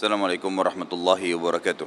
Assalamualaikum warahmatullahi wabarakatuh.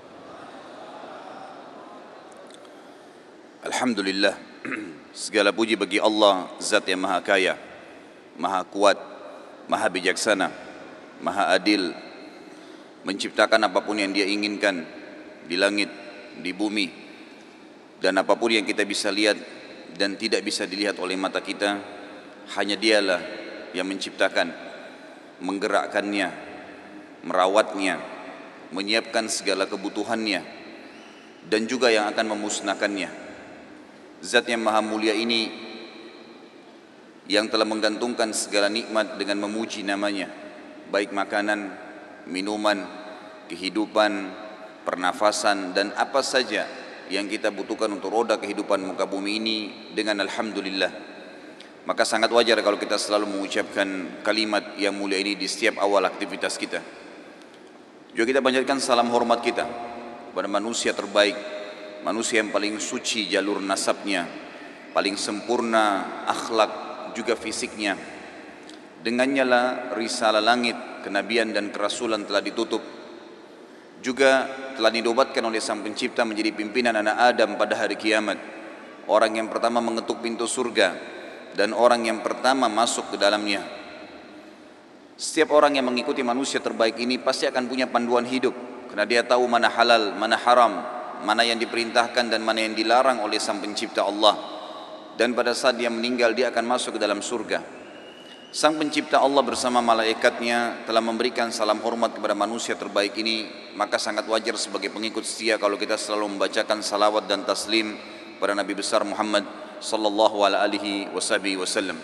Alhamdulillah, segala puji bagi Allah, Zat yang Maha Kaya, Maha Kuat, Maha Bijaksana, Maha Adil, menciptakan apapun yang Dia inginkan di langit, di bumi, dan apapun yang kita bisa lihat dan tidak bisa dilihat oleh mata kita, hanya Dialah yang menciptakan, menggerakkannya, merawatnya, menyiapkan segala kebutuhannya, dan juga yang akan memusnahkannya. Zat yang Maha Mulia ini yang telah menggantungkan segala nikmat dengan memuji namanya, baik makanan, minuman, kehidupan, pernafasan, dan apa saja yang kita butuhkan untuk roda kehidupan muka bumi ini dengan Alhamdulillah. Maka sangat wajar kalau kita selalu mengucapkan kalimat yang mulia ini di setiap awal aktivitas kita. Juga kita panjatkan salam hormat kita kepada manusia terbaik, manusia yang paling suci jalur nasabnya, paling sempurna akhlak juga fisiknya. Dengannya lah risalah langit, kenabian dan kerasulan telah ditutup. Juga telah dinobatkan oleh Sang Pencipta menjadi pimpinan anak Adam pada hari kiamat, orang yang pertama mengetuk pintu surga dan orang yang pertama masuk ke dalamnya. Setiap orang yang mengikuti manusia terbaik ini pasti akan punya panduan hidup, karena dia tahu mana halal, mana haram, mana yang diperintahkan dan mana yang dilarang oleh Sang Pencipta Allah. Dan pada saat dia meninggal, dia akan masuk ke dalam surga. Sang Pencipta Allah bersama malaikatnya telah memberikan salam hormat kepada manusia terbaik ini. Maka sangat wajar sebagai pengikut setia kalau kita selalu membacakan salawat dan taslim pada Nabi besar Muhammad sallallahu alaihi wasallam.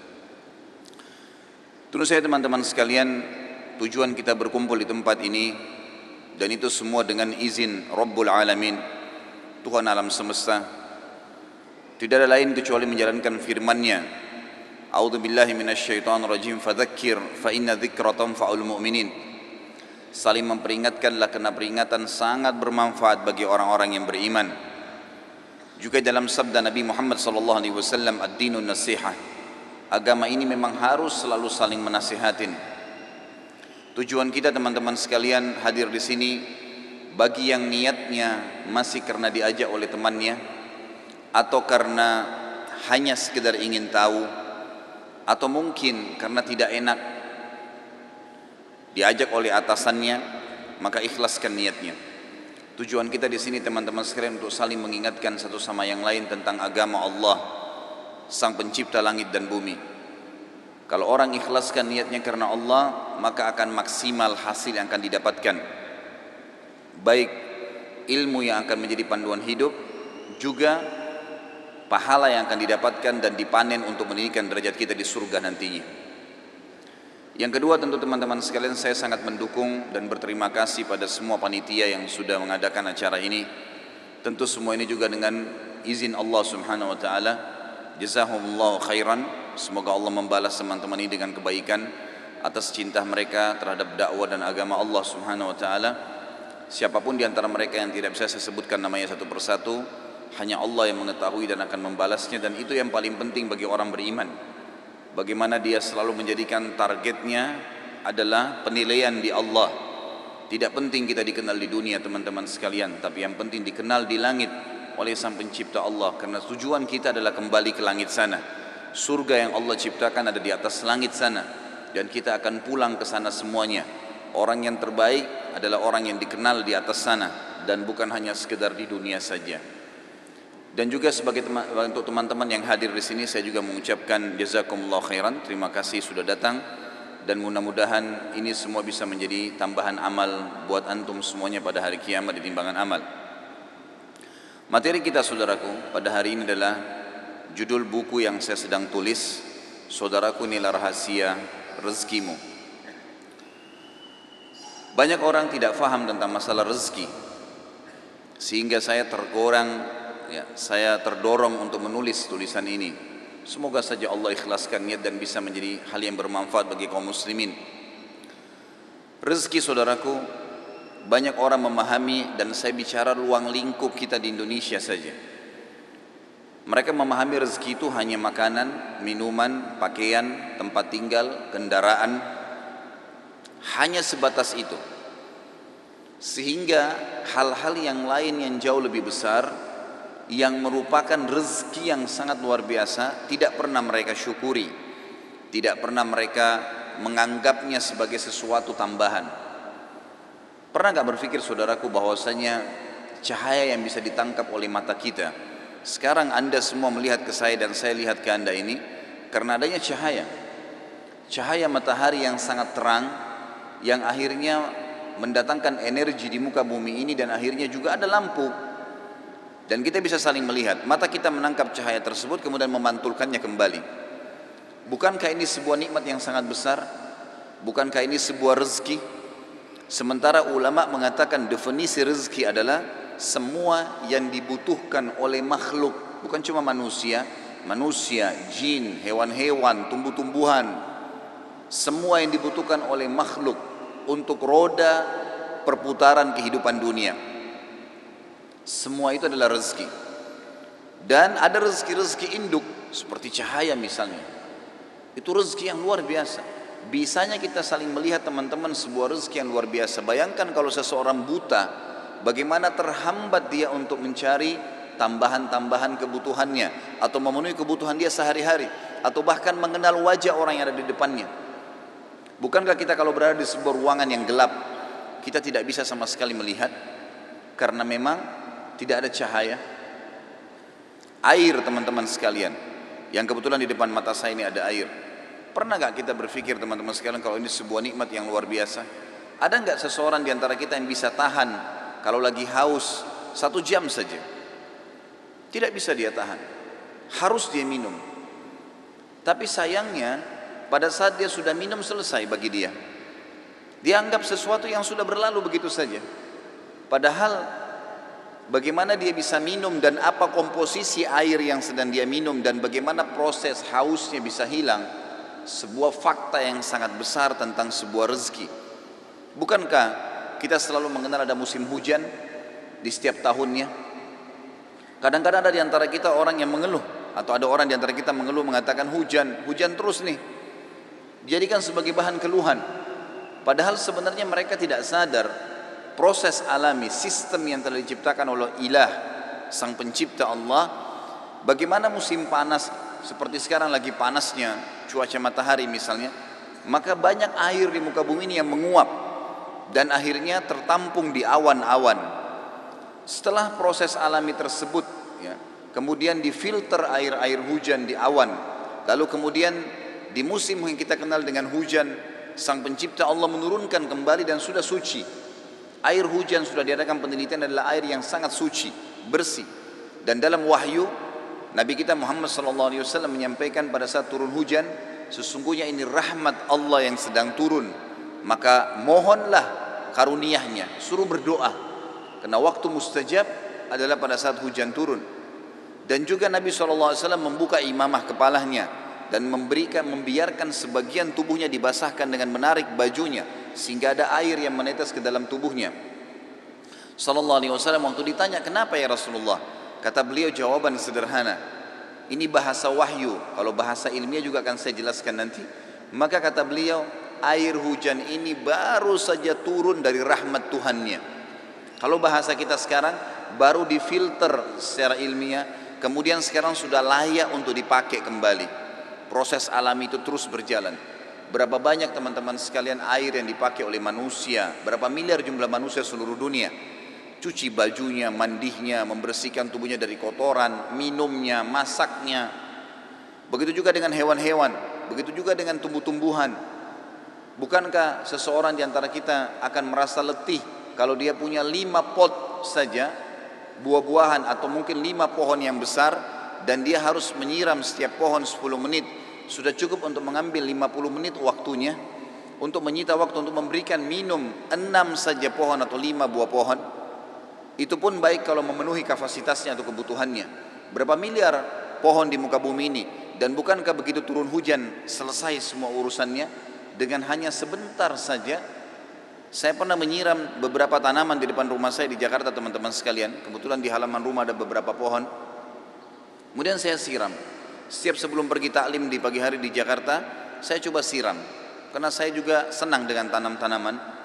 Tentu saja teman-teman sekalian, tujuan kita berkumpul di tempat ini, dan itu semua dengan izin Rabbul Alamin, Tuhan alam semesta. Tidak ada lain kecuali menjalankan firman-Nya. A'udzubillahi minasyaitonirrajim, fadzakir fa inna dzikra tanfa'ul mu'minin. Saling memperingatkanlah karena peringatan sangat bermanfaat bagi orang-orang yang beriman. Juga dalam sabda Nabi Muhammad sallallahu alaihi wasallam, ad-dinun nasihah. Agama ini memang harus selalu saling menasihatin. Tujuan kita teman-teman sekalian hadir di sini bagi yang niatnya masih karena diajak oleh temannya, atau karena hanya sekedar ingin tahu, atau mungkin karena tidak enak diajak oleh atasannya, maka ikhlaskan niatnya. Tujuan kita di sini teman-teman sekalian untuk saling mengingatkan satu sama yang lain tentang agama Allah, Sang Pencipta langit dan bumi. Kalau orang ikhlaskan niatnya karena Allah, maka akan maksimal hasil yang akan didapatkan, baik ilmu yang akan menjadi panduan hidup, juga pahala yang akan didapatkan dan dipanen untuk meninggikan derajat kita di surga nantinya. Yang kedua, tentu teman-teman sekalian, saya sangat mendukung dan berterima kasih pada semua panitia yang sudah mengadakan acara ini. Tentu semua ini juga dengan izin Allah Subhanahu wa taala. Jazahumullahu khairan. Semoga Allah membalas teman-teman ini dengan kebaikan atas cinta mereka terhadap dakwah dan agama Allah Subhanahu wa taala. Siapapun di antara mereka yang tidak bisa saya sebutkan namanya satu persatu, hanya Allah yang mengetahui dan akan membalasnya, dan itu yang paling penting bagi orang beriman. Bagaimana dia selalu menjadikan targetnya adalah penilaian di Allah. Tidak penting kita dikenal di dunia teman-teman sekalian, tapi yang penting dikenal di langit oleh Sang Pencipta Allah, karena tujuan kita adalah kembali ke langit sana. Surga yang Allah ciptakan ada di atas langit sana, dan kita akan pulang ke sana semuanya. Orang yang terbaik adalah orang yang dikenal di atas sana, dan bukan hanya sekedar di dunia saja. Dan juga untuk teman-teman yang hadir di sini, saya juga mengucapkan jazakumullah khairan, terima kasih sudah datang, dan mudah-mudahan ini semua bisa menjadi tambahan amal buat antum semuanya pada hari kiamat di timbangan amal. Materi kita saudaraku pada hari ini adalah judul buku yang saya sedang tulis, Saudaraku Inilah Rahasia Rezekimu. Banyak orang tidak faham tentang masalah rezeki, sehingga saya terdorong untuk menulis tulisan ini. Semoga saja Allah ikhlaskan niat dan bisa menjadi hal yang bermanfaat bagi kaum muslimin. Rezeki saudaraku, banyak orang memahami, dan saya bicara ruang lingkup kita di Indonesia saja. Mereka memahami rezeki itu hanya makanan, minuman, pakaian, tempat tinggal, kendaraan. Hanya sebatas itu. Sehingga hal-hal yang lain yang jauh lebih besar, yang merupakan rezeki yang sangat luar biasa, tidak pernah mereka syukuri, tidak pernah mereka menganggapnya sebagai sesuatu tambahan. Pernah gak berpikir saudaraku bahwasanya cahaya yang bisa ditangkap oleh mata kita, sekarang anda semua melihat ke saya dan saya lihat ke anda ini, karena adanya cahaya. Cahaya matahari yang sangat terang, yang akhirnya mendatangkan energi di muka bumi ini, dan akhirnya juga ada lampu. Dan kita bisa saling melihat, mata kita menangkap cahaya tersebut kemudian memantulkannya kembali. Bukankah ini sebuah nikmat yang sangat besar? Bukankah ini sebuah rezeki? Sementara ulama mengatakan definisi rezeki adalah semua yang dibutuhkan oleh makhluk, bukan cuma manusia, jin, hewan-hewan, tumbuh-tumbuhan, semua yang dibutuhkan oleh makhluk untuk roda perputaran kehidupan dunia. Semua itu adalah rezeki. Dan ada rezeki-rezeki induk seperti cahaya misalnya. Itu rezeki yang luar biasa. Bisanya kita saling melihat teman-teman sebuah rezeki yang luar biasa. Bayangkan kalau seseorang buta, bagaimana terhambat dia untuk mencari tambahan-tambahan kebutuhannya, atau memenuhi kebutuhan dia sehari-hari, atau bahkan mengenal wajah orang yang ada di depannya. Bukankah kita kalau berada di sebuah ruangan yang gelap, kita tidak bisa sama sekali melihat karena memang tidak ada cahaya? Air teman-teman sekalian, yang kebetulan di depan mata saya ini ada air. Pernah gak kita berpikir teman-teman sekalian kalau ini sebuah nikmat yang luar biasa? Ada gak seseorang di antara kita yang bisa tahan kalau lagi haus 1 jam saja? Tidak bisa dia tahan, harus dia minum. Tapi sayangnya pada saat dia sudah minum selesai, bagi dia dianggap sesuatu yang sudah berlalu begitu saja. Padahal bagaimana dia bisa minum dan apa komposisi air yang sedang dia minum dan bagaimana proses hausnya bisa hilang, sebuah fakta yang sangat besar tentang sebuah rezeki. Bukankah kita selalu mengenal ada musim hujan di setiap tahunnya? Kadang-kadang ada di antara kita orang yang mengeluh, atau ada orang di antara kita mengeluh mengatakan hujan terus nih, jadikan sebagai bahan keluhan. Padahal sebenarnya mereka tidak sadar proses alami, sistem yang telah diciptakan oleh Ilah, sang pencipta Allah. Bagaimana musim panas seperti sekarang lagi panasnya cuaca matahari misalnya, maka banyak air di muka bumi ini yang menguap dan akhirnya tertampung di awan-awan. Setelah proses alami tersebut, ya, kemudian difilter air-air hujan di awan, lalu kemudian di musim yang kita kenal dengan hujan, sang pencipta Allah menurunkan kembali dan sudah suci. Air hujan sudah diadakan penelitian adalah air yang sangat suci, bersih. Dan dalam wahyu Nabi kita Muhammad SAW menyampaikan pada saat turun hujan, sesungguhnya ini rahmat Allah yang sedang turun, maka mohonlah karunia-Nya, suruh berdoa, karena waktu mustajab adalah pada saat hujan turun. Dan juga Nabi SAW membuka imamah kepalanya dan membiarkan sebagian tubuhnya dibasahkan dengan menarik bajunya sehingga ada air yang menetes ke dalam tubuhnya. Sallallahu alaihi wasallam waktu ditanya, "Kenapa ya Rasulullah?" Kata beliau jawaban sederhana. Ini bahasa wahyu, kalau bahasa ilmiah juga akan saya jelaskan nanti. Maka kata beliau, air hujan ini baru saja turun dari rahmat Tuhannya. Kalau bahasa kita sekarang, baru difilter secara ilmiah, kemudian sekarang sudah layak untuk dipakai kembali. Proses alami itu terus berjalan. Berapa banyak teman-teman sekalian air yang dipakai oleh manusia, berapa miliar jumlah manusia seluruh dunia, cuci bajunya, mandinya, membersihkan tubuhnya dari kotoran, minumnya, masaknya. Begitu juga dengan hewan-hewan, begitu juga dengan tumbuh-tumbuhan. Bukankah seseorang di antara kita akan merasa letih kalau dia punya 5 pot saja buah-buahan atau mungkin 5 pohon yang besar, dan dia harus menyiram setiap pohon 10 menit. Sudah cukup untuk mengambil 50 menit waktunya, untuk menyita waktu untuk memberikan minum 6 saja pohon atau 5 buah pohon. Itu pun baik kalau memenuhi kapasitasnya atau kebutuhannya. Berapa miliar pohon di muka bumi ini, dan bukankah begitu turun hujan selesai semua urusannya dengan hanya sebentar saja? Saya pernah menyiram beberapa tanaman di depan rumah saya di Jakarta teman-teman sekalian. Kebetulan di halaman rumah ada beberapa pohon. Kemudian saya siram. Setiap sebelum pergi taklim di pagi hari di Jakarta, saya coba siram. Karena saya juga senang dengan tanam-tanaman.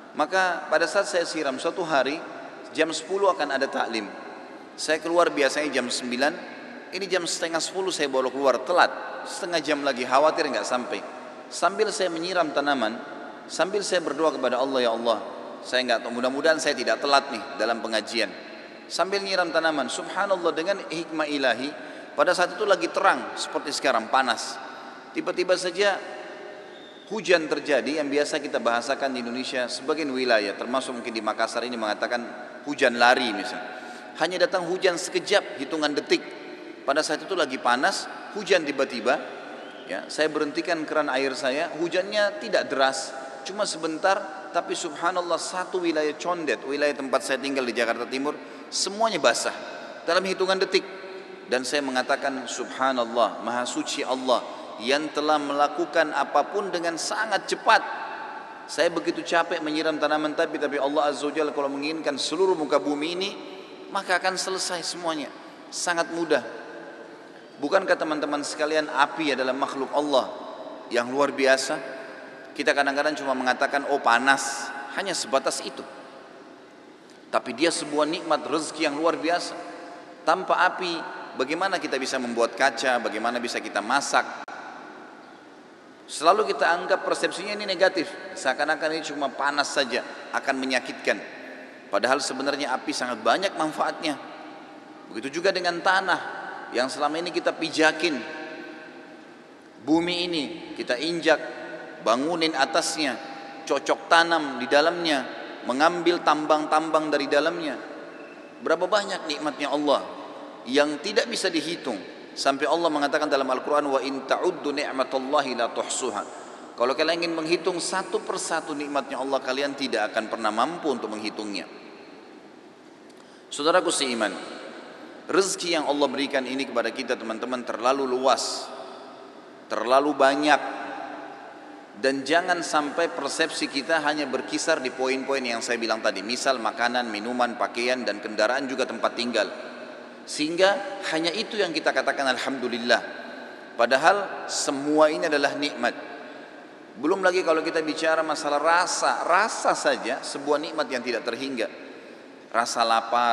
Maka pada saat saya siram suatu hari jam 10 akan ada taklim. Saya keluar biasanya jam 9, ini jam setengah 10 saya baru keluar, telat setengah jam lagi, khawatir nggak sampai. Sambil saya menyiram tanaman, sambil saya berdoa kepada Allah, ya Allah, saya nggak tahu, mudah-mudahan saya tidak telat nih dalam pengajian. Sambil nyiram tanaman, subhanallah, dengan hikmah ilahi, pada saat itu lagi terang seperti sekarang, panas. Tiba-tiba saja hujan terjadi yang biasa kita bahasakan di Indonesia sebagian wilayah, termasuk mungkin di Makassar ini mengatakan hujan lari misalnya. Hanya datang hujan sekejap, hitungan detik. Pada saat itu lagi panas, hujan tiba-tiba. Ya, saya berhentikan keran air saya, hujannya tidak deras, cuma sebentar, tapi subhanallah satu wilayah Condet, wilayah tempat saya tinggal di Jakarta Timur, semuanya basah dalam hitungan detik. Dan saya mengatakan subhanallah, maha suci Allah yang telah melakukan apapun dengan sangat cepat. Saya begitu capek menyiram tanaman tapi Allah Azza wa Jalla kalau menginginkan seluruh muka bumi ini, maka akan selesai semuanya, sangat mudah. Bukankah teman-teman sekalian, api adalah makhluk Allah yang luar biasa? Kita kadang-kadang cuma mengatakan oh panas, hanya sebatas itu. Tapi dia sebuah nikmat rezeki yang luar biasa. Tanpa api bagaimana kita bisa membuat kaca, bagaimana bisa kita masak? Selalu kita anggap persepsinya ini negatif, seakan-akan ini cuma panas saja, akan menyakitkan. Padahal sebenarnya api sangat banyak manfaatnya. Begitu juga dengan tanah yang selama ini kita pijakin. Bumi ini kita injak, bangunin atasnya, cocok tanam di dalamnya, mengambil tambang-tambang dari dalamnya. Berapa banyak nikmatnya Allah yang tidak bisa dihitung. Sampai Allah mengatakan dalam Al-Quran, wa in ta'uddu ni'matallahi la tuhsuha. Kalau kalian ingin menghitung satu persatu nikmatnya Allah, kalian tidak akan pernah mampu untuk menghitungnya. Saudaraku seiman, rezeki yang Allah berikan ini kepada kita teman-teman terlalu luas, terlalu banyak. Dan jangan sampai persepsi kita hanya berkisar di poin-poin yang saya bilang tadi. Misal makanan, minuman, pakaian, dan kendaraan juga tempat tinggal. Sehingga hanya itu yang kita katakan alhamdulillah. Padahal semua ini adalah nikmat. Belum lagi kalau kita bicara masalah rasa. Rasa saja sebuah nikmat yang tidak terhingga. Rasa lapar,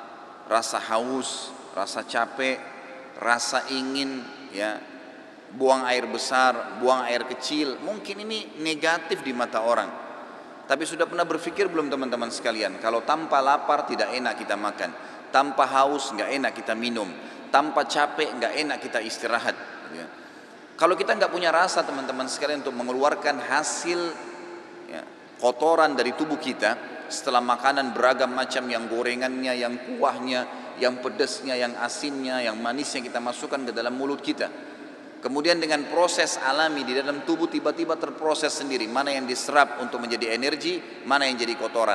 rasa haus, rasa capek, rasa ingin ya buang air besar, buang air kecil. Mungkin ini negatif di mata orang. Tapi sudah pernah berpikir belum teman-teman sekalian, kalau tanpa lapar tidak enak kita makan, tanpa haus nggak enak kita minum, tanpa capek nggak enak kita istirahat. Ya. Kalau kita nggak punya rasa teman-teman sekalian untuk mengeluarkan hasil ya, kotoran dari tubuh kita setelah makanan beragam macam, yang gorengannya, yang kuahnya, yang pedasnya, yang asinnya, yang manisnya kita masukkan ke dalam mulut kita. Kemudian dengan proses alami di dalam tubuh tiba-tiba terproses sendiri, mana yang diserap untuk menjadi energi, mana yang jadi kotoran.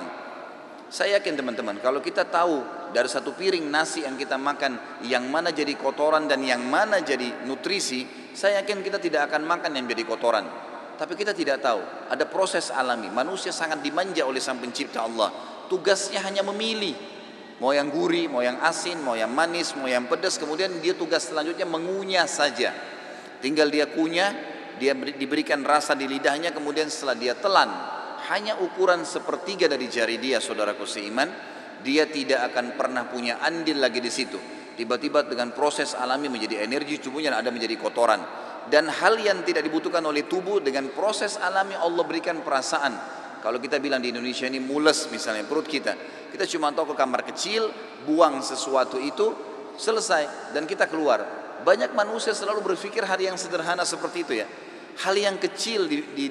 Saya yakin teman-teman, kalau kita tahu dari satu piring nasi yang kita makan, yang mana jadi kotoran dan yang mana jadi nutrisi, saya yakin kita tidak akan makan yang jadi kotoran. Tapi kita tidak tahu, ada proses alami. Manusia sangat dimanja oleh Sang Pencipta Allah. Tugasnya hanya memilih, mau yang gurih, mau yang asin, mau yang manis, mau yang pedas. Kemudian dia tugas selanjutnya mengunyah saja. Tinggal dia kunyah, dia diberikan rasa di lidahnya, kemudian setelah dia telan, hanya ukuran sepertiga dari jari dia, saudaraku seiman, dia tidak akan pernah punya andil lagi di situ. Tiba-tiba dengan proses alami menjadi energi tubuhnya, ada menjadi kotoran. Dan hal yang tidak dibutuhkan oleh tubuh dengan proses alami Allah berikan perasaan. Kalau kita bilang di Indonesia ini mules misalnya perut kita cuma tahu ke kamar kecil, buang sesuatu itu, selesai dan kita keluar. Banyak manusia selalu berpikir hal yang sederhana seperti itu ya. Hal yang kecil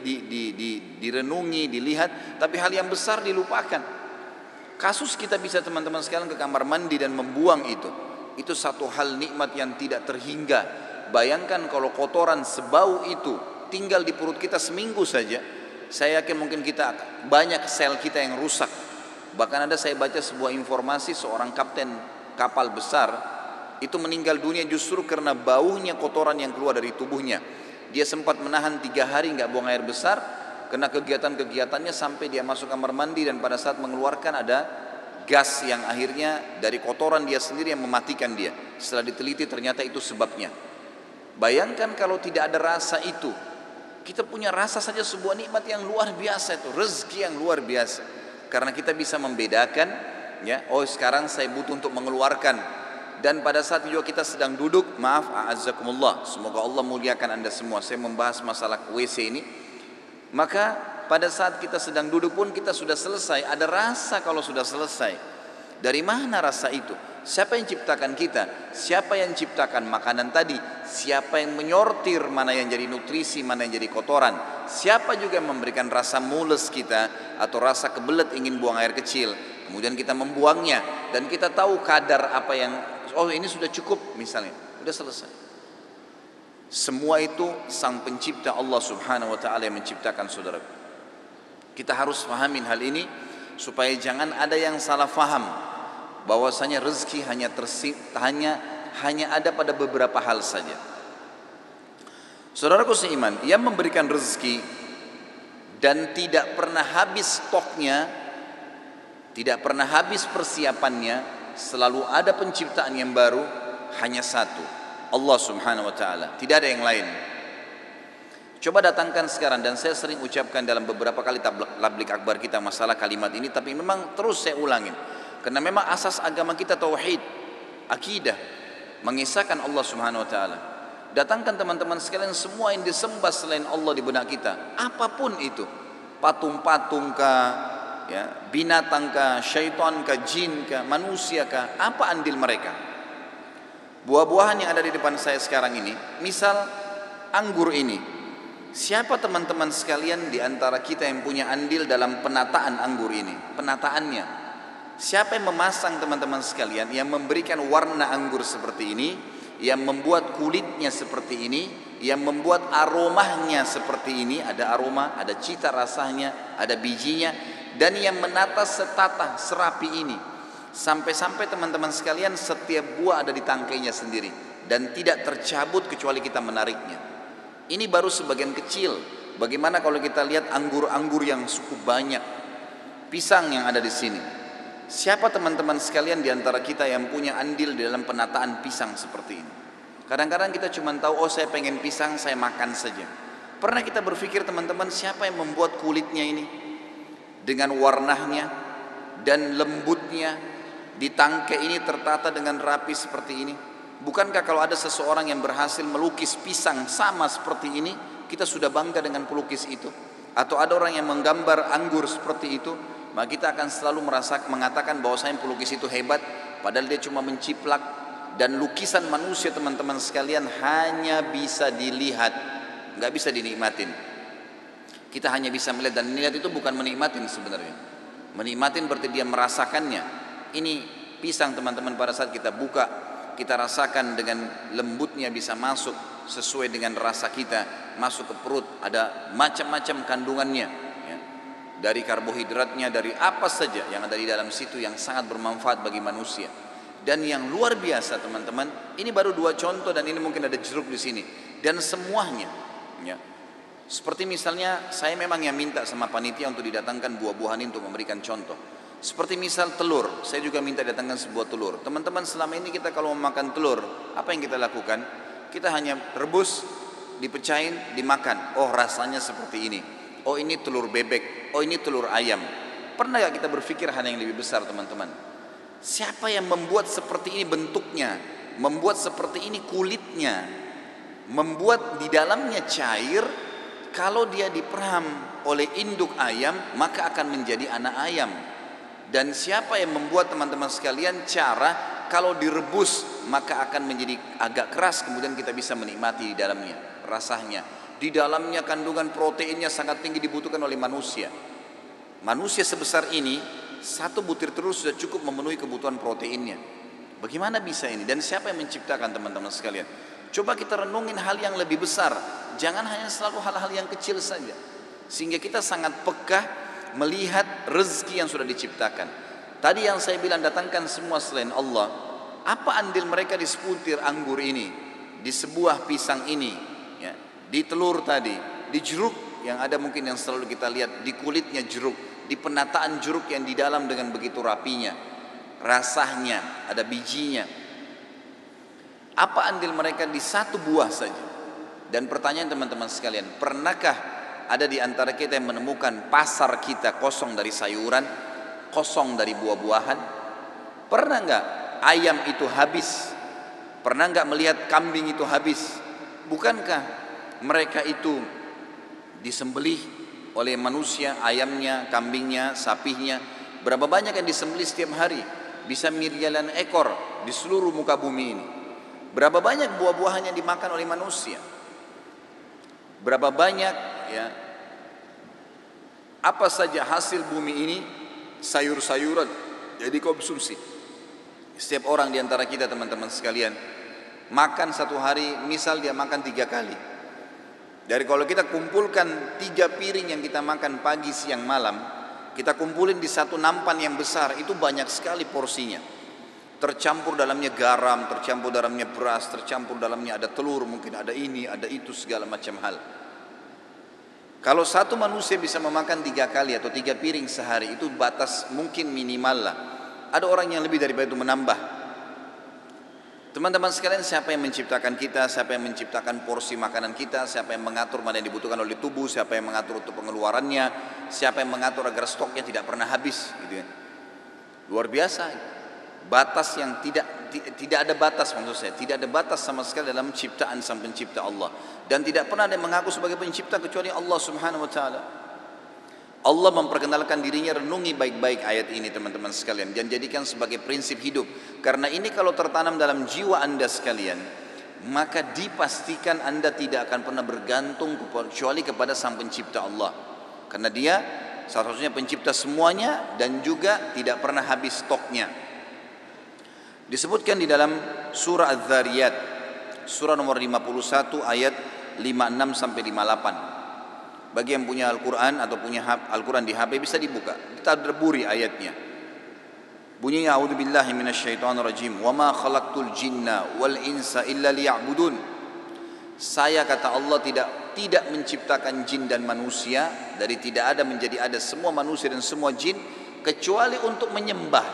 direnungi, dilihat, tapi hal yang besar dilupakan. Kasus kita bisa teman-teman sekalian ke kamar mandi dan membuang itu. Itu satu hal nikmat yang tidak terhingga. Bayangkan kalau kotoran sebau itu tinggal di perut kita seminggu saja, saya yakin mungkin kita banyak sel kita yang rusak. Bahkan ada saya baca sebuah informasi seorang kapten kapal besar itu meninggal dunia justru karena baunya kotoran yang keluar dari tubuhnya. Dia sempat menahan 3 hari nggak buang air besar karena kegiatan-kegiatannya sampai dia masuk kamar mandi dan pada saat mengeluarkan ada gas yang akhirnya dari kotoran dia sendiri yang mematikan dia. Setelah diteliti ternyata itu sebabnya. Bayangkan kalau tidak ada rasa itu, Kita punya rasa saja sebuah nikmat yang luar biasa itu, rezeki yang luar biasa. Karena kita bisa membedakan, ya, oh sekarang saya butuh untuk mengeluarkan. Dan pada saat juga kita sedang duduk, maaf, a'azzakumullah, semoga Allah muliakan anda semua. Saya membahas masalah WC ini. Maka pada saat kita sedang duduk pun kita sudah selesai, ada rasa kalau sudah selesai. Dari mana rasa itu? Siapa yang ciptakan kita? Siapa yang ciptakan makanan tadi? Siapa yang menyortir mana yang jadi nutrisi, mana yang jadi kotoran? Siapa juga yang memberikan rasa mules kita atau rasa kebelet ingin buang air kecil? Kemudian kita membuangnya dan kita tahu kadar apa yang, oh ini sudah cukup misalnya, sudah selesai. Semua itu sang pencipta Allah subhanahu wa ta'ala yang menciptakan, saudara. Kita harus pahamin hal ini supaya jangan ada yang salah faham bahwasanya rezeki hanya ada pada beberapa hal saja. Saudaraku seiman, yang memberikan rezeki dan tidak pernah habis stoknya, tidak pernah habis persiapannya, selalu ada penciptaan yang baru, hanya satu, Allah subhanahu wa ta'ala, tidak ada yang lain. Coba datangkan sekarang, dan saya sering ucapkan dalam beberapa kali tabligh akbar kita masalah kalimat ini, tapi memang terus saya ulangin. Karena memang asas agama kita tauhid, akidah, mengisahkan Allah subhanahu wa ta'ala. Datangkan teman-teman sekalian semua yang disembah selain Allah di benak kita, apapun itu, patung-patung kah, ya, binatang kah, syaitan kah, jin kah, manusia kah, apa andil mereka? Buah-buahan yang ada di depan saya sekarang ini, misal anggur ini, siapa teman-teman sekalian di antara kita yang punya andil dalam penataan anggur ini, penataannya? Siapa yang memasang teman-teman sekalian, yang memberikan warna anggur seperti ini, yang membuat kulitnya seperti ini, yang membuat aromanya seperti ini, ada aroma, ada cita rasanya, ada bijinya, dan yang menata setata serapi ini, sampai-sampai teman-teman sekalian setiap buah ada di tangkainya sendiri dan tidak tercabut kecuali kita menariknya. Ini baru sebagian kecil. Bagaimana kalau kita lihat anggur-anggur yang cukup banyak, pisang yang ada di sini? Siapa teman-teman sekalian di antara kita yang punya andil di dalam penataan pisang seperti ini? Kadang-kadang kita cuma tahu, oh saya pengen pisang, saya makan saja. Pernah kita berpikir teman-teman, siapa yang membuat kulitnya ini dengan warnanya dan lembutnya, di tangkai ini tertata dengan rapi seperti ini? Bukankah kalau ada seseorang yang berhasil melukis pisang sama seperti ini, kita sudah bangga dengan pelukis itu? Atau ada orang yang menggambar anggur seperti itu, maka kita akan selalu mengatakan bahwa saya pelukis itu hebat, padahal dia cuma menciplak. Dan lukisan manusia teman-teman sekalian hanya bisa dilihat, nggak bisa dinikmatin. Kita hanya bisa melihat, dan melihat itu bukan menikmatin sebenarnya. Menikmatin berarti dia merasakannya. Ini pisang teman-teman, pada saat kita buka, kita rasakan dengan lembutnya bisa masuk sesuai dengan rasa kita, masuk ke perut, ada macam-macam kandungannya, ya. Dari karbohidratnya, dari apa saja yang ada di dalam situ yang sangat bermanfaat bagi manusia. Dan yang luar biasa teman-teman, ini baru 2 contoh, dan ini mungkin ada jeruk di sini, dan semuanya, ya. Seperti misalnya saya memang yang minta sama panitia untuk didatangkan buah-buahan ini untuk memberikan contoh. Seperti misal telur, saya juga minta datangkan sebuah telur. Teman-teman, selama ini kita kalau makan telur, apa yang kita lakukan? Kita hanya rebus, dipecahin, dimakan. Oh rasanya seperti ini. Oh ini telur bebek. Oh ini telur ayam. Pernah gak kita berpikir hal yang lebih besar teman-teman? Siapa yang membuat seperti ini bentuknya, membuat seperti ini kulitnya, membuat di dalamnya cair? Kalau dia diperam oleh induk ayam, maka akan menjadi anak ayam. Dan siapa yang membuat teman-teman sekalian cara kalau direbus maka akan menjadi agak keras, kemudian kita bisa menikmati di dalamnya rasanya. Di dalamnya kandungan proteinnya sangat tinggi, dibutuhkan oleh manusia. Manusia sebesar ini, 1 butir telur sudah cukup memenuhi kebutuhan proteinnya. Bagaimana bisa ini? Dan siapa yang menciptakan teman-teman sekalian? Coba kita renungin hal yang lebih besar. Jangan hanya selalu hal-hal yang kecil saja. Sehingga kita sangat peka melihat rezeki yang sudah diciptakan. Tadi yang saya bilang, datangkan semua selain Allah. Apa andil mereka di sebutir anggur ini, di sebuah pisang ini, ya, di telur tadi, di jeruk yang ada mungkin yang selalu kita lihat, di kulitnya jeruk, di penataan jeruk yang di dalam dengan begitu rapinya, rasanya, ada bijinya. Apa andil mereka di 1 buah saja? Dan pertanyaan teman-teman sekalian, pernahkah ada di antara kita yang menemukan pasar kita kosong dari sayuran, kosong dari buah-buahan? Pernah enggak ayam itu habis? Pernah enggak melihat kambing itu habis? Bukankah mereka itu disembelih oleh manusia, ayamnya, kambingnya, sapinya? Berapa banyak yang disembelih setiap hari? Bisa miliaran ekor di seluruh muka bumi ini. Berapa banyak buah-buahan yang dimakan oleh manusia? Berapa banyak ya, apa saja hasil bumi ini, sayur-sayuran jadi konsumsi. Setiap orang di antara kita teman-teman sekalian makan satu hari, misal dia makan 3 kali. Dari kalau kita kumpulkan 3 piring yang kita makan pagi, siang, malam, kita kumpulin di satu nampan yang besar, itu banyak sekali porsinya. Tercampur dalamnya garam, tercampur dalamnya beras, tercampur dalamnya ada telur, mungkin ada ini, ada itu, segala macam hal. Kalau satu manusia bisa memakan 3 kali atau 3 piring sehari, itu batas mungkin minimal lah. Ada orang yang lebih daripada itu menambah. Teman-teman sekalian, siapa yang menciptakan kita? Siapa yang menciptakan porsi makanan kita? Siapa yang mengatur mana yang dibutuhkan oleh tubuh? Siapa yang mengatur untuk pengeluarannya? Siapa yang mengatur agar stoknya tidak pernah habis? Gitu kan? Luar biasa. Batas yang tidak ada batas, maksud saya, tidak ada batas sama sekali dalam ciptaan sang pencipta Allah. Dan tidak pernah ada yang mengaku sebagai pencipta kecuali Allah Subhanahu wa taala. Allah memperkenalkan dirinya, renungi baik-baik ayat ini teman-teman sekalian, dan jadikan sebagai prinsip hidup. Karena ini kalau tertanam dalam jiwa Anda sekalian, maka dipastikan Anda tidak akan pernah bergantung kecuali kepada sang pencipta Allah. Karena dia salah satunya pencipta semuanya dan juga tidak pernah habis stoknya. Disebutkan di dalam surah Az-Zariyat, surah nomor 51 ayat 56 sampai 58. Bagi yang punya Al-Quran atau punya Al-Quran di HP bisa dibuka, kita tadabburi ayatnya. Bunyinya, a'udzubillahi minasyaitonirrajim, wa ma khalaqtul jinna wal insa illa liya'budun. Saya, kata Allah, tidak menciptakan jin dan manusia, dari tidak ada menjadi ada semua manusia dan semua jin, kecuali untuk menyembah.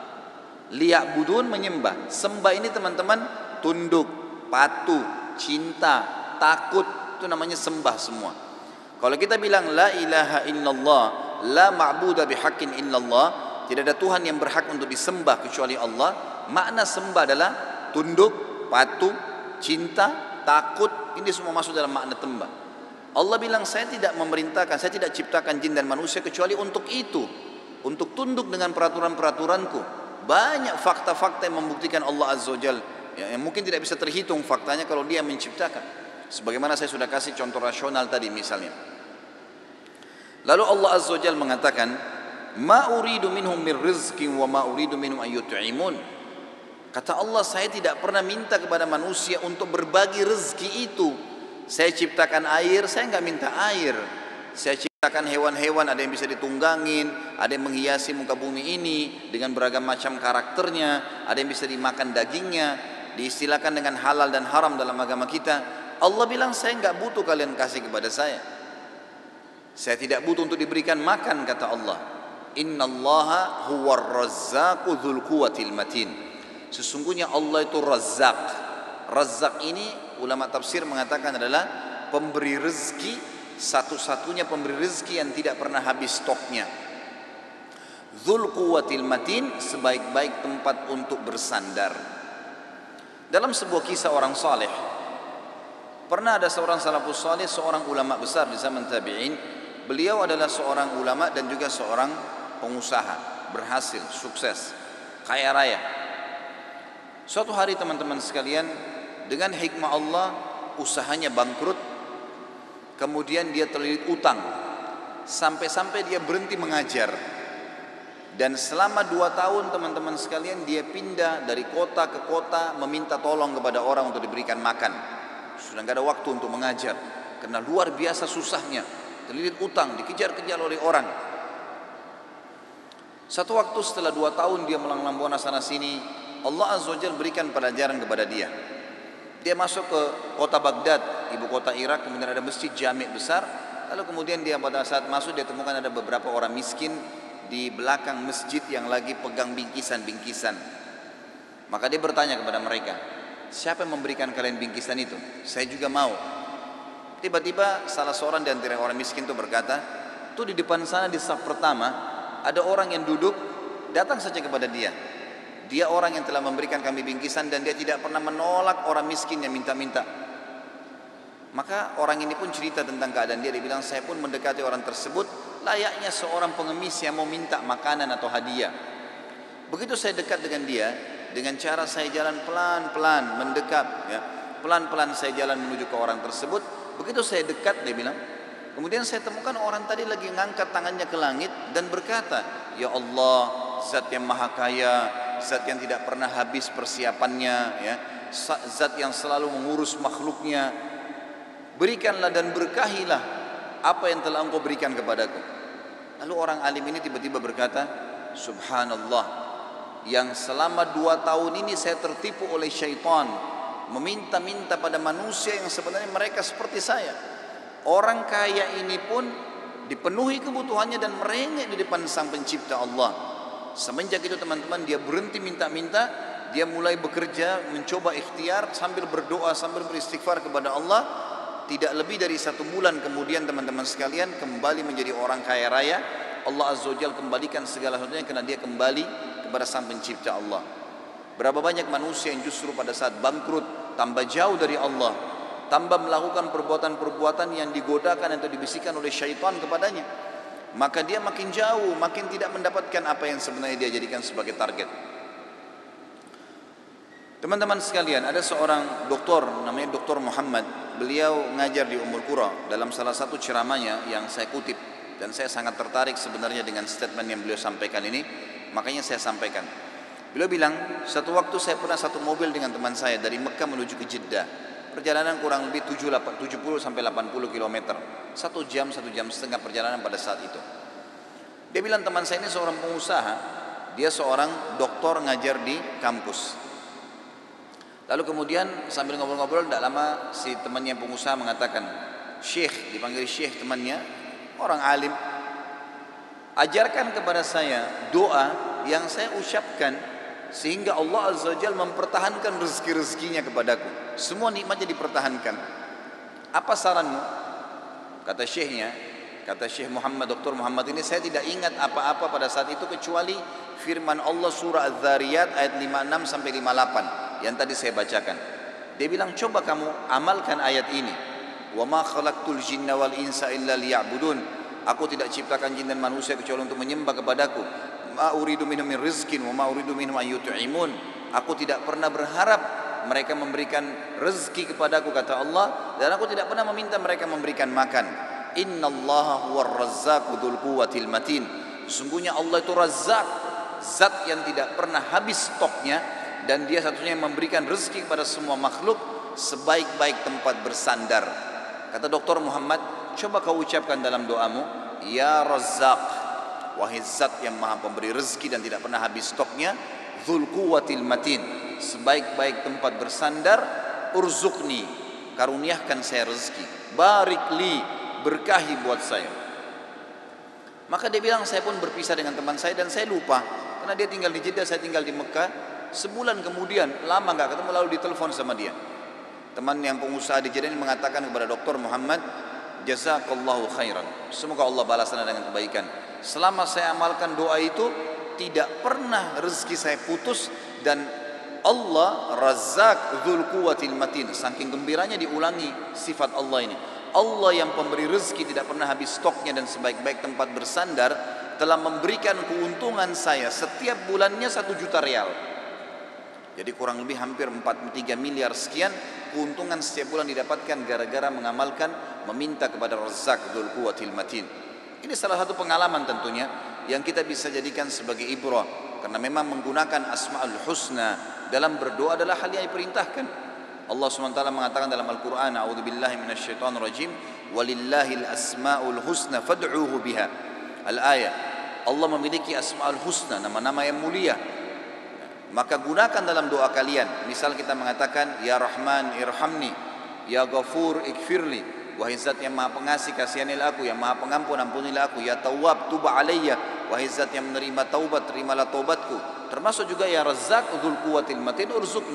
Liya'budun, menyembah. Sembah ini teman-teman, tunduk, patuh, cinta, takut, itu namanya sembah semua. Kalau kita bilang la ilaha illallah, la ma'budu bihaqqin illallah, tidak ada Tuhan yang berhak untuk disembah kecuali Allah, makna sembah adalah tunduk, patuh, cinta, takut. Ini semua masuk dalam makna tembah. Allah bilang, saya tidak memerintahkan, saya tidak ciptakan jin dan manusia kecuali untuk itu, untuk tunduk dengan peraturan-peraturanku. Banyak fakta-fakta yang membuktikan Allah Azza wa Jalla, yang mungkin tidak bisa terhitung faktanya kalau dia menciptakan. Sebagaimana saya sudah kasih contoh rasional tadi misalnya. Lalu Allah Azza wa Jalla mengatakan, ma uridu minhum min rizqin wa ma uridu minhum ayyut'imun. Kata Allah, saya tidak pernah minta kepada manusia untuk berbagi rezeki itu. Saya ciptakan air, saya enggak minta air. Saya ciptakan hewan-hewan, ada yang bisa ditunggangin, ada yang menghiasi muka bumi ini dengan beragam macam karakternya, ada yang bisa dimakan dagingnya, diistilahkan dengan halal dan haram dalam agama kita. Allah bilang, saya enggak butuh kalian kasih kepada saya. Saya tidak butuh untuk diberikan makan, kata Allah. Innallaha huwar razzaqu dzul quwwatil matin. Sesungguhnya Allah itu Razzaq. Razzaq ini ulama tafsir mengatakan adalah pemberi rezeki, satu-satunya pemberi rezeki yang tidak pernah habis stoknya. Dzul quwwatil matin, sebaik-baik tempat untuk bersandar. Dalam sebuah kisah orang saleh, pernah ada seorang salafus saleh, seorang ulama besar di zaman tabi'in. Beliau adalah seorang ulama dan juga seorang pengusaha, berhasil, sukses, kaya raya. Suatu hari teman-teman sekalian, dengan hikmah Allah, usahanya bangkrut. Kemudian dia terlilit utang, sampai-sampai dia berhenti mengajar. Dan selama 2 tahun teman-teman sekalian, dia pindah dari kota ke kota, meminta tolong kepada orang untuk diberikan makan. Sudah tidak ada waktu untuk mengajar, karena luar biasa susahnya, terlilit utang, dikejar-kejar oleh orang. Satu waktu setelah 2 tahun dia melanglang buana sana sini, Allah Azza wa Jalla berikan pelajaran kepada dia. Dia masuk ke kota Baghdad, ibu kota Irak, kemudian ada masjid jami' besar. Lalu kemudian dia pada saat masuk, dia temukan ada beberapa orang miskin di belakang masjid yang lagi pegang bingkisan-bingkisan. Maka dia bertanya kepada mereka, siapa yang memberikan kalian bingkisan itu? Saya juga mau. Tiba-tiba salah seorang di antara orang miskin itu berkata, tuh di depan sana di saf pertama ada orang yang duduk, datang saja kepada dia. Dia orang yang telah memberikan kami bingkisan dan dia tidak pernah menolak orang miskin yang minta-minta. Maka orang ini pun cerita tentang keadaan dia. Dia bilang, saya pun mendekati orang tersebut layaknya seorang pengemis yang mau minta makanan atau hadiah. Begitu saya dekat dengan dia, dengan cara saya jalan pelan-pelan mendekat, ya, pelan-pelan saya jalan menuju ke orang tersebut. Begitu saya dekat, dia bilang, kemudian saya temukan orang tadi lagi mengangkat tangannya ke langit dan berkata, ya Allah, Zat yang maha kaya, Zat yang tidak pernah habis persiapannya, ya, Zat yang selalu mengurus makhluknya, berikanlah dan berkahilah apa yang telah engkau berikan kepadaku. Lalu orang alim ini tiba-tiba berkata, subhanallah, yang selama 2 tahun ini saya tertipu oleh syaitan, meminta-minta pada manusia yang sebenarnya mereka seperti saya. Orang kaya ini pun dipenuhi kebutuhannya dan merengek di depan sang pencipta Allah. Semenjak itu teman-teman, dia berhenti minta-minta, dia mulai bekerja, mencoba ikhtiar sambil berdoa, sambil beristighfar kepada Allah. Tidak lebih dari 1 bulan kemudian teman-teman sekalian kembali menjadi orang kaya raya. Allah Azza wa Jalla kembalikan segala sesuatunya karena dia kembali kepada sang pencipta Allah. Berapa banyak manusia yang justru pada saat bangkrut tambah jauh dari Allah, tambah melakukan perbuatan-perbuatan yang digodakan atau dibisikkan oleh syaitan kepadanya, maka dia makin jauh, makin tidak mendapatkan apa yang sebenarnya dia jadikan sebagai target. Teman-teman sekalian, ada seorang doktor namanya Dr. Muhammad. Beliau ngajar di Ummul Qura. Dalam salah satu ceramahnya yang saya kutip, dan saya sangat tertarik sebenarnya dengan statement yang beliau sampaikan ini, makanya saya sampaikan. Beliau bilang, satu waktu saya pernah satu mobil dengan teman saya dari Mekah menuju ke Jeddah. Perjalanan kurang lebih 70 sampai 80 km. 1 jam, 1 jam setengah perjalanan pada saat itu. Dia bilang teman saya ini seorang pengusaha, dia seorang doktor ngajar di kampus. Lalu kemudian sambil ngobrol-ngobrol tidak lama si temannya yang pengusaha mengatakan, Syekh, dipanggil Syekh temannya, orang alim, ajarkan kepada saya doa yang saya ucapkan sehingga Allah Azza wa Jalla mempertahankan rezeki-rezekinya kepadaku. Semua nikmatnya dipertahankan. Apa saranmu? Kata Syekhnya, kata Syekh Muhammad, Dr. Muhammad ini, saya tidak ingat apa-apa pada saat itu kecuali firman Allah surah Az-Zariyat ayat 56 sampai 58 yang tadi saya bacakan. Dia bilang, coba kamu amalkan ayat ini. Wa ma khalaqtul jinna wal insa illa liya'budun. Aku tidak ciptakan jin dan manusia kecuali untuk menyembah kepadaku. Ma uridu minhum min rizqin wa ma uridu minhum an yut'imun. Aku tidak pernah berharap mereka memberikan rezeki kepadaku, kata Allah, dan aku tidak pernah meminta mereka memberikan makan. Innallaha huwar razzaqu dzul quwwatil matin. Sesungguhnya Allah itu Razzaq, zat yang tidak pernah habis stoknya, dan dia satunya yang memberikan rezeki kepada semua makhluk sebaik-baik tempat bersandar. Kata Dr. Muhammad, coba kau ucapkan dalam doamu, ya Razzaq, wahai zat yang maha pemberi rezeki dan tidak pernah habis stoknya, dzul quwwatil matin, sebaik-baik tempat bersandar, urzuqni, karuniakan saya rezeki, barikli, berkahi buat saya. Maka dia bilang, saya pun berpisah dengan teman saya dan saya lupa, karena dia tinggal di Jeddah, saya tinggal di Mekah. Sebulan kemudian, lama gak ketemu, lalu ditelepon sama dia. Teman yang pengusaha di Jeddah ini mengatakan kepada Dr. Muhammad, jazakallahu khairan, semoga Allah balas Anda dengan kebaikan. Selama saya amalkan doa itu, tidak pernah rezeki saya putus, dan Allah Razzaq dzul quwwatil matin. Saking gembiranya diulangi sifat Allah ini. Allah yang pemberi rezeki tidak pernah habis stoknya dan sebaik-baik tempat bersandar, telah memberikan keuntungan saya setiap bulannya 1 juta rial. Jadi kurang lebih hampir 43 miliar sekian keuntungan setiap bulan didapatkan gara-gara mengamalkan, meminta kepada Razzaq dzul quwwatil matin. Ini salah satu pengalaman tentunya yang kita bisa jadikan sebagai ibrah, karena memang menggunakan Asmaul Husna dalam berdoa adalah hal yang diperintahkan. Allah SWT mengatakan dalam Al-Quran, a'udzubillahi minasyaitonir rajim, walillahil asmaul husna fad'uhu biha. Al-ayat, Allah memiliki Asmaul Husna, nama-nama yang mulia, maka gunakan dalam doa kalian. Misal kita mengatakan, ya Rahman irhamni, ya Ghafur ikfirli, wahai zat yang maha pengasih kasihanilah aku, yang maha pengampun ampunilah aku, ya Tawwab tuba alayya, wahai zat yang menerima taubat terimalah taubatku. Termasuk juga ya Razzaq dzul quwwatil matin urzuqni,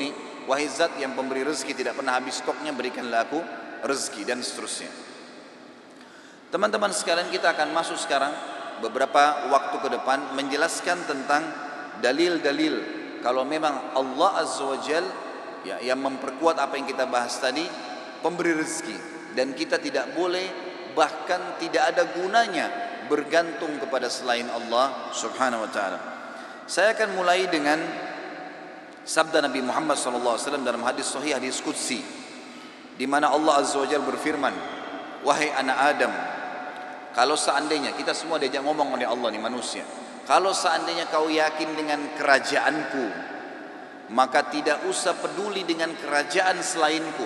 Wahai zat yang pemberi rezeki tidak pernah habis stoknya, berikanlah aku rezeki, dan seterusnya. Teman-teman sekalian, kita akan masuk sekarang beberapa waktu ke depan menjelaskan tentang dalil-dalil kalau memang Allah Azza wa Jal ya, yang memperkuat apa yang kita bahas tadi, pemberi rezeki, dan kita tidak boleh, bahkan tidak ada gunanya bergantung kepada selain Allah Subhanahu wa taala. Saya akan mulai dengan sabda Nabi Muhammad SAW dalam hadis sahih, hadis qudsi, di mana Allah Azza wa Jalla berfirman, wahai anak Adam, kalau seandainya, kita semua diajak ngomong oleh Allah nih manusia, kalau seandainya kau yakin dengan kerajaanku, maka tidak usah peduli dengan kerajaan selainku.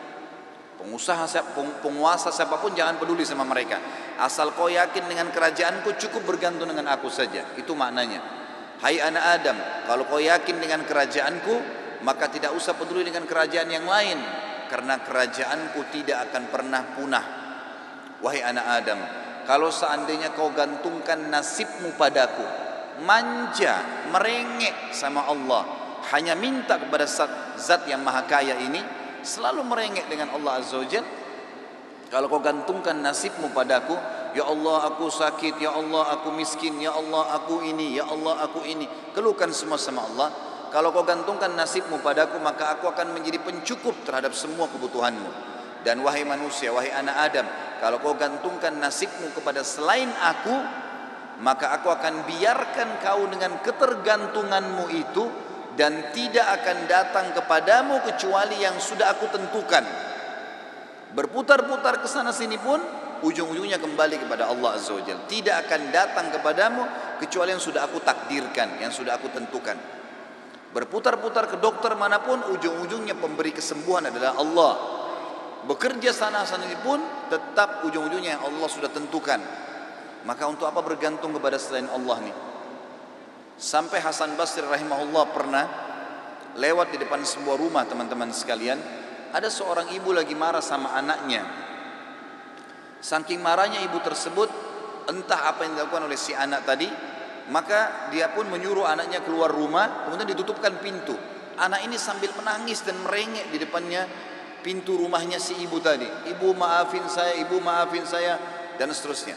Penguasa siapapun jangan peduli sama mereka. Asal kau yakin dengan kerajaanku, cukup bergantung dengan aku saja. Itu maknanya. Hai anak Adam, kalau kau yakin dengan kerajaanku, maka tidak usah peduli dengan kerajaan yang lain, karena kerajaanku tidak akan pernah punah. Wahai anak Adam, kalau seandainya kau gantungkan nasibmu padaku, manja, merengek sama Allah, hanya minta kepada zat yang maha kaya ini, selalu merengek dengan Allah Azza wa Jalla. Kalau kau gantungkan nasibmu padaku, ya Allah aku sakit, ya Allah aku miskin, ya Allah aku ini, ya Allah aku ini, keluhkan semua sama Allah. Kalau kau gantungkan nasibmu padaku, maka aku akan menjadi pencukup terhadap semua kebutuhanmu. Dan wahai manusia, wahai anak Adam, kalau kau gantungkan nasibmu kepada selain aku, maka aku akan biarkan kau dengan ketergantunganmu itu, dan tidak akan datang kepadamu kecuali yang sudah aku tentukan. Berputar-putar ke sana sini pun ujung-ujungnya kembali kepada Allah Azza wa Jalla. Tidak akan datang kepadamu kecuali yang sudah aku takdirkan, yang sudah aku tentukan. Berputar-putar ke dokter manapun, ujung-ujungnya pemberi kesembuhan adalah Allah. Bekerja sana sini pun tetap ujung-ujungnya yang Allah sudah tentukan. Maka untuk apa bergantung kepada selain Allah nih? Sampai Hasan Basri rahimahullah pernah lewat di depan sebuah rumah, teman-teman sekalian. Ada seorang ibu lagi marah sama anaknya. Saking marahnya ibu tersebut, entah apa yang dilakukan oleh si anak tadi, maka dia pun menyuruh anaknya keluar rumah, kemudian ditutupkan pintu. Anak ini sambil menangis dan merengek di depannya pintu rumahnya si ibu tadi. Ibu maafin saya, ibu maafin saya, dan seterusnya.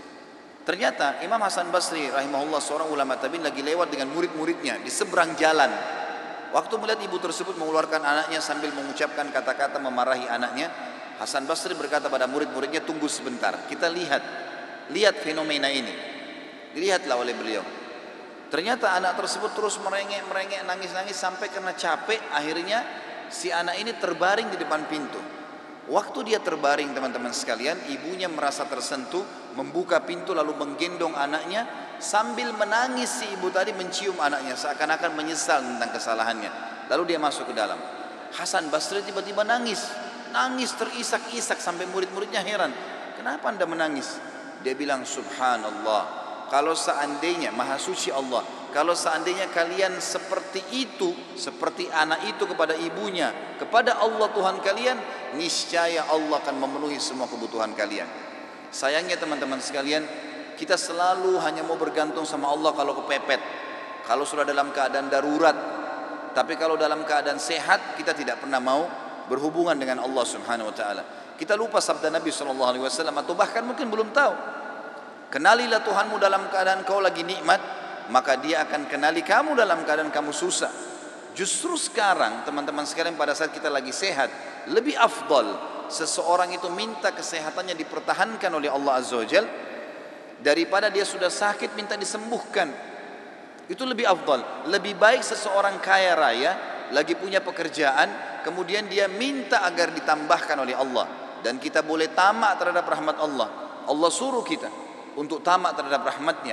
Ternyata Imam Hasan Basri rahimahullah, seorang ulama tabi'in, lagi lewat dengan murid-muridnya di seberang jalan. Waktu melihat ibu tersebut mengeluarkan anaknya sambil mengucapkan kata-kata memarahi anaknya, Hasan Basri berkata pada murid-muridnya, tunggu sebentar, kita lihat fenomena ini. Dilihatlah oleh beliau. Ternyata anak tersebut terus merengek, nangis-nangis sampai karena capek, akhirnya si anak ini terbaring di depan pintu. Waktu dia terbaring, teman-teman sekalian, ibunya merasa tersentuh, membuka pintu lalu menggendong anaknya, sambil menangis si ibu tadi mencium anaknya, seakan-akan menyesal tentang kesalahannya. Lalu dia masuk ke dalam. Hasan Basri tiba-tiba nangis terisak-isak sampai murid-muridnya heran. Kenapa anda menangis? Dia bilang, subhanallah, kalau seandainya, maha suci Allah, kalau seandainya kalian seperti itu, seperti anak itu kepada ibunya, kepada Allah Tuhan kalian, niscaya Allah akan memenuhi semua kebutuhan kalian. Sayangnya teman-teman sekalian, kita selalu hanya mau bergantung sama Allah kalau kepepet, kalau sudah dalam keadaan darurat. Tapi kalau dalam keadaan sehat, kita tidak pernah mau berhubungan dengan Allah Subhanahu wa taala. Kita lupa sabda Nabi SAW, atau bahkan mungkin belum tahu. Kenalilah Tuhanmu dalam keadaan kau lagi nikmat, maka dia akan kenali kamu dalam keadaan kamu susah. Justru sekarang teman-teman sekalian, pada saat kita lagi sehat, lebih afdal seseorang itu minta kesehatannya dipertahankan oleh Allah Azza wa Jalla daripada dia sudah sakit minta disembuhkan. Itu lebih afdal. Lebih baik seseorang kaya raya, lagi punya pekerjaan, kemudian dia minta agar ditambahkan oleh Allah. Dan kita boleh tamak terhadap rahmat Allah. Allah suruh kita untuk tamak terhadap rahmatnya.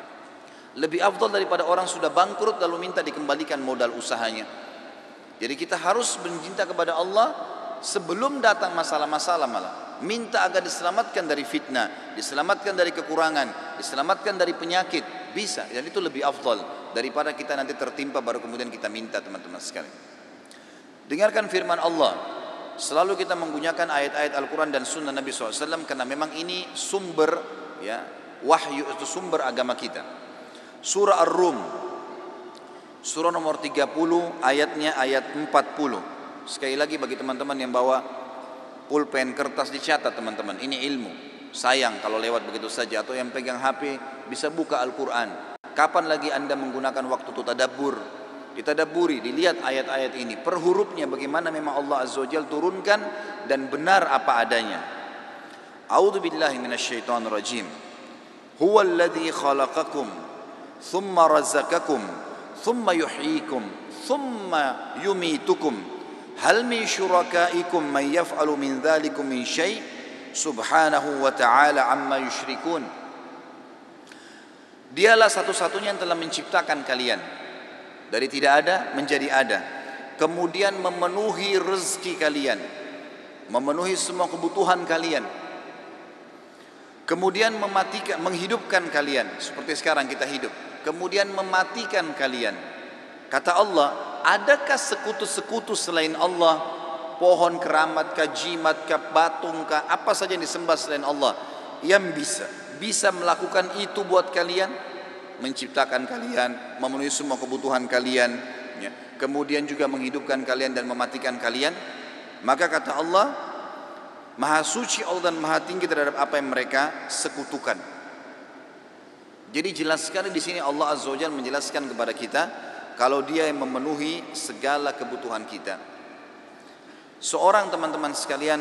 Lebih afdal daripada orang sudah bangkrut lalu minta dikembalikan modal usahanya. Jadi kita harus bercinta kepada Allah sebelum datang masalah-masalah, malah minta agar diselamatkan dari fitnah, diselamatkan dari kekurangan, diselamatkan dari penyakit, bisa. Dan itu lebih afdal daripada kita nanti tertimpa baru kemudian kita minta, teman-teman sekalian. Dengarkan firman Allah. Selalu kita menggunakan ayat-ayat Al-Quran dan Sunnah Nabi SAW karena memang ini sumber wahyu, itu sumber agama kita. Surah Ar-Rum Surah nomor 30 ayatnya ayat 40. Sekali lagi bagi teman-teman yang bawa pulpen kertas dicatat teman-teman, ini ilmu. Sayang kalau lewat begitu saja, atau yang pegang HP bisa buka Al-Quran. Kapan lagi Anda menggunakan waktu untuk tadabbur? Ditadabburi, dilihat ayat-ayat ini per hurufnya bagaimana memang Allah Azza wa Jalla turunkan dan benar apa adanya. A'udzu billahi minasyaitonir rajim. Huwal ladzi khalaqakum thumma razaqakum thumma yuhyikum thumma yumitukum hal min syurakaikum man yaf'alu min dzalikum min syai' subhanahu wa ta'ala amma yusyrikun. Dialah satu-satunya yang telah menciptakan kalian dari tidak ada menjadi ada, kemudian memenuhi rezeki kalian, memenuhi semua kebutuhan kalian, kemudian mematikan, menghidupkan kalian seperti sekarang kita hidup, kemudian mematikan kalian. Kata Allah, adakah sekutu-sekutu selain Allah? Pohon keramat kah, jimat kah, batung kah, apa saja yang disembah selain Allah yang bisa melakukan itu buat kalian, menciptakan kalian, memenuhi semua kebutuhan kalian, ya, kemudian juga menghidupkan kalian dan mematikan kalian? Maka kata Allah, Maha suci Allah dan maha tinggi terhadap apa yang mereka sekutukan. Jadi jelas sekali di sini Allah Azza wa Jalla menjelaskan kepada kita kalau Dia yang memenuhi segala kebutuhan kita. Seorang teman-teman sekalian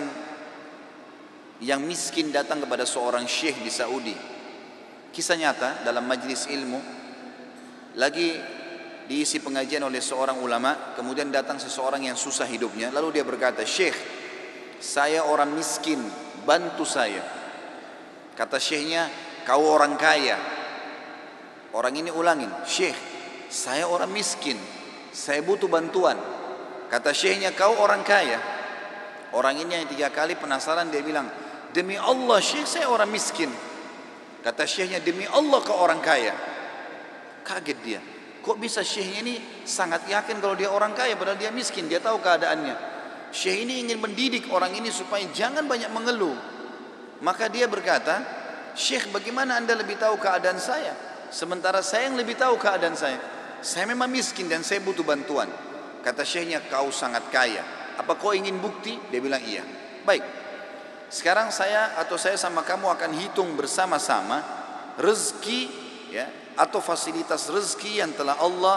yang miskin datang kepada seorang syekh di Saudi. Kisah nyata dalam majlis ilmu, lagi diisi pengajian oleh seorang ulama, kemudian datang seseorang yang susah hidupnya, lalu dia berkata, "Syekh, saya orang miskin, bantu saya." Kata syekhnya, "Kau orang kaya." Orang ini ulangin, "Syekh, saya orang miskin, saya butuh bantuan." Kata syekhnya, "Kau orang kaya." Orang ini yang 3 kali penasaran, dia bilang, "Demi Allah syekh, saya orang miskin." Kata syekhnya, "Demi Allah kau orang kaya." Kaget dia, kok bisa syekhnya ini sangat yakin kalau dia orang kaya padahal dia miskin, dia tahu keadaannya. Syekh ini ingin mendidik orang ini supaya jangan banyak mengeluh. Maka dia berkata, "Syekh, bagaimana Anda lebih tahu keadaan saya? Sementara saya yang lebih tahu keadaan saya. Saya memang miskin dan saya butuh bantuan." Kata syekhnya, "Kau sangat kaya. Apa kau ingin bukti?" Dia bilang, "Iya." "Baik. Sekarang saya sama kamu akan hitung bersama-sama rezeki, ya, atau fasilitas rezeki yang telah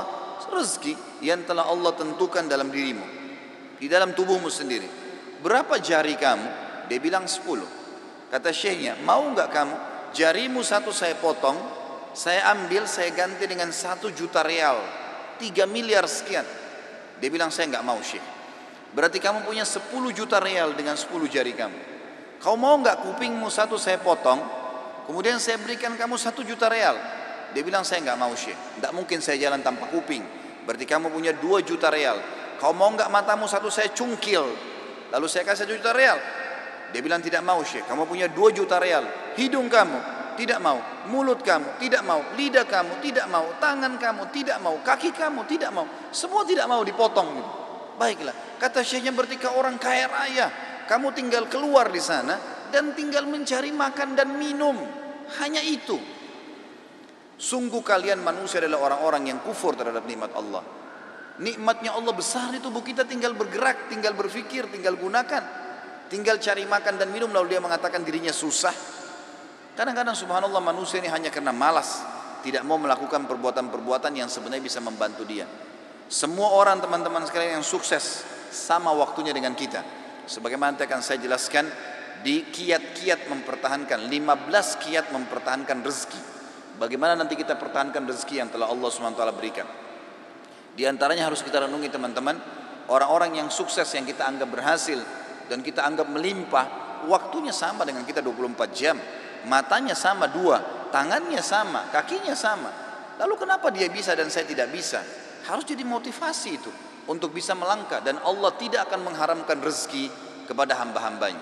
Allah tentukan dalam dirimu, di dalam tubuhmu sendiri. Berapa jari kamu?" Dia bilang 10. Kata syekhnya, "Mau enggak kamu jarimu satu saya potong, saya ambil, saya ganti dengan 1 juta real, 3 miliar sekian." Dia bilang, "Saya enggak mau syekh." "Berarti kamu punya 10 juta real dengan 10 jari kamu. Kau mau enggak kupingmu satu saya potong, kemudian saya berikan kamu 1 juta real?" Dia bilang, "Saya enggak mau syekh, enggak mungkin saya jalan tanpa kuping. Berarti kamu punya 2 juta real. Kau mau enggak matamu satu saya cungkil, lalu saya kasih 1 juta real?" Dia bilang, "Tidak mau syekh." "Kamu punya 2 juta real. Hidung kamu?" "Tidak mau." "Mulut kamu?" "Tidak mau." "Lidah kamu?" "Tidak mau." "Tangan kamu?" "Tidak mau." "Kaki kamu?" "Tidak mau." Semua tidak mau dipotong. "Baiklah." Kata syekhnya, "Berarti kau orang kaya raya. Kamu tinggal keluar di sana dan tinggal mencari makan dan minum. Hanya itu. Sungguh kalian manusia adalah orang-orang yang kufur terhadap nikmat Allah." Nikmatnya Allah besar di tubuh kita, tinggal bergerak, tinggal berfikir, tinggal gunakan, tinggal cari makan dan minum, lalu dia mengatakan dirinya susah. Kadang-kadang subhanallah manusia ini hanya karena malas, tidak mau melakukan perbuatan-perbuatan yang sebenarnya bisa membantu dia. Semua orang teman-teman sekalian yang sukses sama waktunya dengan kita. Sebagaimana nanti akan saya jelaskan di kiat-kiat mempertahankan, 15 kiat mempertahankan rezeki. Bagaimana nanti kita pertahankan rezeki yang telah Allah SWT berikan. Di antaranya harus kita renungi teman-teman, orang-orang yang sukses yang kita anggap berhasil dan kita anggap melimpah, waktunya sama dengan kita 24 jam. Matanya sama 2, tangannya sama, kakinya sama. Lalu kenapa dia bisa dan saya tidak bisa? Harus jadi motivasi itu untuk bisa melangkah, dan Allah tidak akan mengharamkan rezeki kepada hamba-hambanya.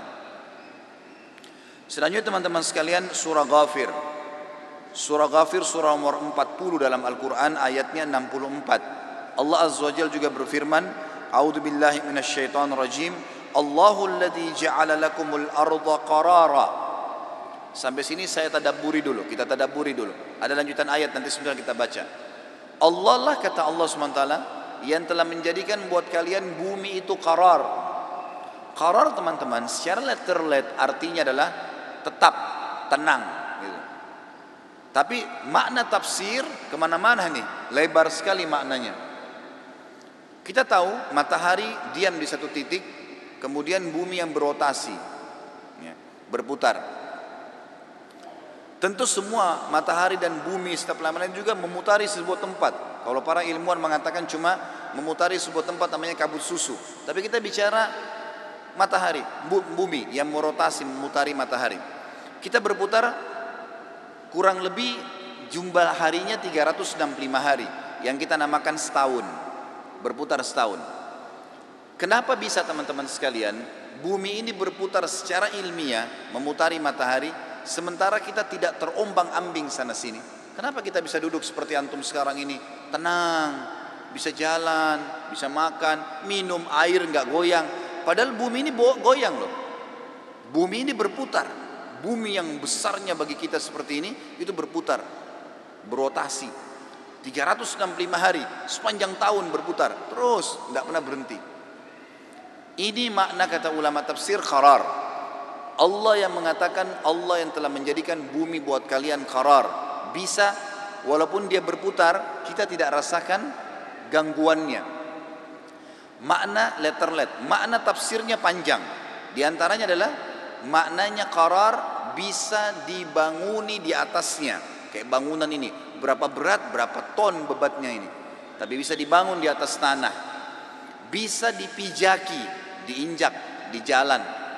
Selanjutnya teman-teman sekalian, surah Ghafir. Surah Ghafir surah nomor 40 dalam Al-Quran, ayatnya 64. Allah Azza wa Jalla juga berfirman, "A'udzu billahi minasyaitonir rajim. Allahul ladzi ja'ala lakumul arda qarara." Sampai sini saya tadabburi dulu, kita tadabburi dulu. Ada lanjutan ayat nanti sebentar kita baca. Allah lah, kata Allah SWT, yang telah menjadikan buat kalian bumi itu qarar. Qarar teman-teman secara letterlet artinya adalah tetap, tenang gitu. Tapi makna tafsir kemana-mana nih, lebar sekali maknanya. Kita tahu matahari diam di satu titik, kemudian bumi yang berotasi, ya, berputar. Tentu semua matahari dan bumi setiap lama juga memutari sebuah tempat. Kalau para ilmuwan mengatakan cuma memutari sebuah tempat namanya kabut susu. Tapi kita bicara matahari, bumi yang merotasi, memutari matahari. Kita berputar kurang lebih jumlah harinya 365 hari, yang kita namakan setahun, berputar setahun. Kenapa bisa teman-teman sekalian bumi ini berputar secara ilmiah memutari matahari, sementara kita tidak terombang-ambing sana sini? Kenapa kita bisa duduk seperti antum sekarang ini tenang, bisa jalan, bisa makan, minum air nggak goyang? Padahal bumi ini goyang loh. Bumi ini berputar. Bumi yang besarnya bagi kita seperti ini itu berputar, berotasi 365 hari, sepanjang tahun berputar terus, tidak pernah berhenti. Ini makna kata ulama tafsir qarar. Allah yang mengatakan, Allah yang telah menjadikan bumi buat kalian qarar, bisa walaupun dia berputar kita tidak rasakan gangguannya. Makna letterlet, makna tafsirnya panjang. Di antaranya adalah maknanya qarar, bisa dibanguni di atasnya. Kayak bangunan ini, berapa berat, berapa ton bebatnya ini, tapi bisa dibangun di atas tanah. Bisa dipijaki, diinjak di jalan.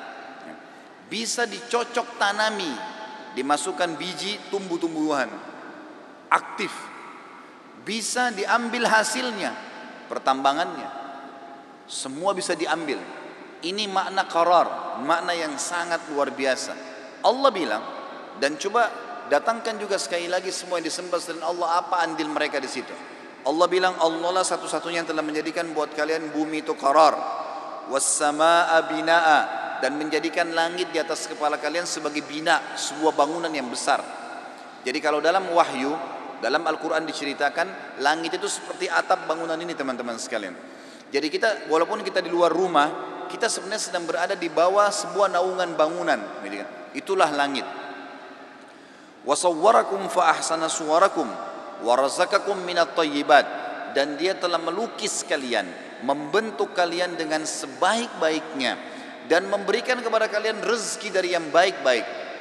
Bisa dicocok tanami, dimasukkan biji tumbuh-tumbuhan aktif. Bisa diambil hasilnya, pertambangannya. Semua bisa diambil. Ini makna qarar, makna yang sangat luar biasa. Allah bilang, dan coba datangkan juga sekali lagi semua yang disembah selain Allah, apa andil mereka di situ. Allah bilang, Allah lah satu-satunya yang telah menjadikan buat kalian bumi itu qarar, was-samaa'a binaa'a, dan menjadikan langit di atas kepala kalian sebagai bina, sebuah bangunan yang besar. Jadi kalau dalam wahyu, dalam Al-Quran diceritakan langit itu seperti atap bangunan ini teman-teman sekalian. Jadi kita walaupun kita di luar rumah, kita sebenarnya sedang berada di bawah sebuah naungan bangunan. Itulah langit. Wasawwarakum fa ahsana suwarakum wa razaqakum minat thayyibat, dan dia telah melukis kalian, membentuk kalian dengan sebaik-baiknya, dan memberikan kepada kalian rezeki dari yang baik-baik.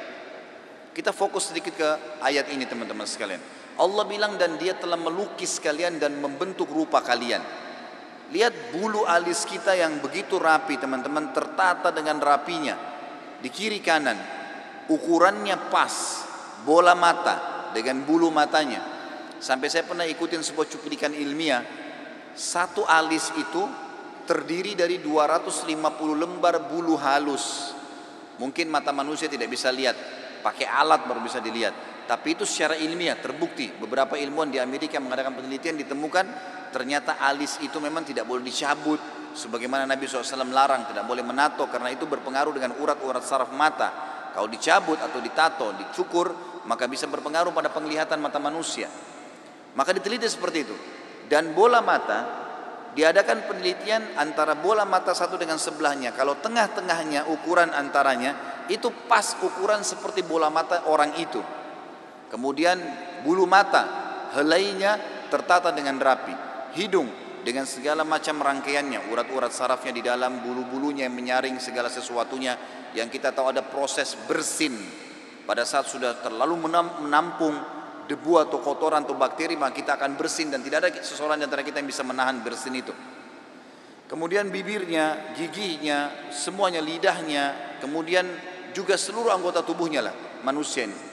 Kita fokus sedikit ke ayat ini teman-teman sekalian. Allah bilang, dan dia telah melukis kalian dan membentuk rupa kalian. Lihat bulu alis kita yang begitu rapi teman-teman, tertata dengan rapinya di kiri kanan, ukurannya pas, bola mata dengan bulu matanya. Sampai saya pernah ikutin sebuah cuplikan ilmiah, satu alis itu terdiri dari 250 lembar bulu halus. Mungkin mata manusia tidak bisa lihat, pakai alat baru bisa dilihat. Tapi itu secara ilmiah terbukti. Beberapa ilmuwan di Amerika mengadakan penelitian, ditemukan ternyata alis itu memang tidak boleh dicabut, sebagaimana Nabi SAW larang, tidak boleh menato karena itu berpengaruh dengan urat-urat saraf mata. Kalau dicabut atau ditato, dicukur, maka bisa berpengaruh pada penglihatan mata manusia. Maka diteliti seperti itu. Dan bola mata, diadakan penelitian antara bola mata satu dengan sebelahnya. Kalau tengah-tengahnya ukuran antaranya itu pas ukuran seperti bola mata orang itu. Kemudian bulu mata, helainya tertata dengan rapi. Hidung dengan segala macam rangkaiannya, urat-urat sarafnya di dalam, bulu-bulunya yang menyaring segala sesuatunya, yang kita tahu ada proses bersin. Pada saat sudah terlalu menampung debu atau kotoran atau bakteri, maka kita akan bersin, dan tidak ada seseorang di antara kita yang bisa menahan bersin itu. Kemudian bibirnya, giginya, semuanya, lidahnya, kemudian juga seluruh anggota tubuhnya lah manusia ini.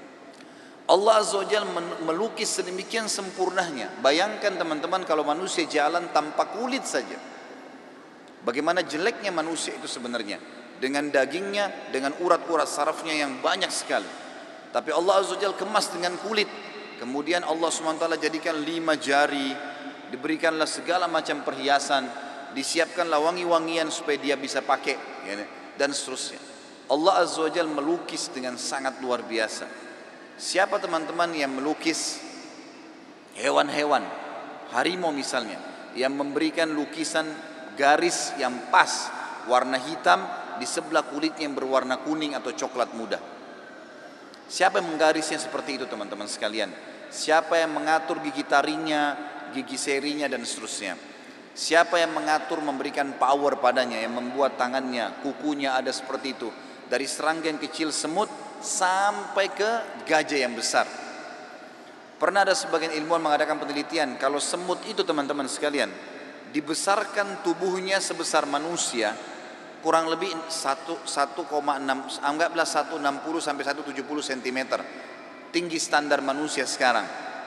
Allah Azza wa Jalla melukis sedemikian sempurnanya. Bayangkan teman-teman kalau manusia jalan tanpa kulit saja, bagaimana jeleknya manusia itu sebenarnya, dengan dagingnya, dengan urat-urat sarafnya yang banyak sekali. Tapi Allah Azza wa Jalla kemas dengan kulit. Kemudian Allah SWT jadikan 5 jari, diberikanlah segala macam perhiasan, disiapkanlah wangi-wangian supaya dia bisa pakai, dan seterusnya. Allah Azza wa Jalla melukis dengan sangat luar biasa. Siapa teman-teman yang melukis Hewan-hewan, harimau misalnya, yang memberikan lukisan garis yang pas warna hitam di sebelah kulitnya yang berwarna kuning atau coklat muda. Siapa yang menggarisnya seperti itu teman-teman sekalian? Siapa yang mengatur gigi taringnya, gigi serinya dan seterusnya? Siapa yang mengatur memberikan power padanya, yang membuat tangannya, kukunya ada seperti itu, dari serangga yang kecil semut sampai ke gajah yang besar. Pernah ada sebagian ilmuwan mengadakan penelitian, kalau semut itu teman-teman sekalian dibesarkan tubuhnya sebesar manusia, kurang lebih 1,6, anggaplah 160 sampai 170 cm, tinggi standar manusia sekarang.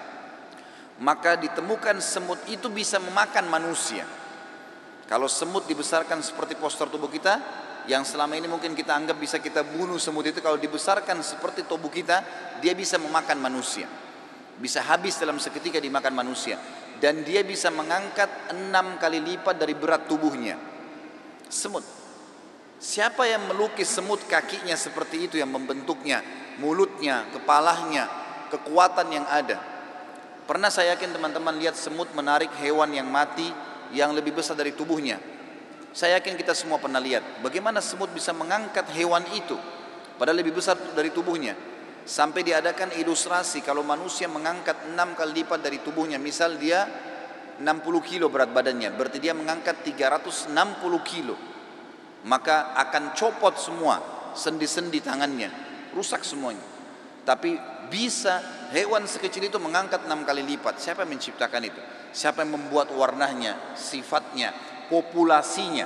Maka ditemukan semut itu bisa memakan manusia. Kalau semut dibesarkan seperti postur tubuh kita, yang selama ini mungkin kita anggap bisa kita bunuh semut itu, kalau dibesarkan seperti tubuh kita, dia bisa memakan manusia. Bisa habis dalam seketika dimakan manusia. Dan dia bisa mengangkat 6 kali lipat dari berat tubuhnya. Semut. Siapa yang melukis semut kakinya seperti itu, yang membentuknya, mulutnya, kepalanya, kekuatan yang ada. Pernah saya yakin teman-teman lihat semut menarik hewan yang mati yang lebih besar dari tubuhnya. Saya yakin kita semua pernah lihat bagaimana semut bisa mengangkat hewan itu padahal lebih besar dari tubuhnya. Sampai diadakan ilustrasi kalau manusia mengangkat 6 kali lipat dari tubuhnya, misal dia 60 kilo berat badannya, berarti dia mengangkat 360 kilo. Maka akan copot semua sendi-sendi tangannya, rusak semuanya. Tapi bisa hewan sekecil itu mengangkat 6 kali lipat. Siapa yang menciptakan itu? Siapa yang membuat warnanya, sifatnya, populasinya?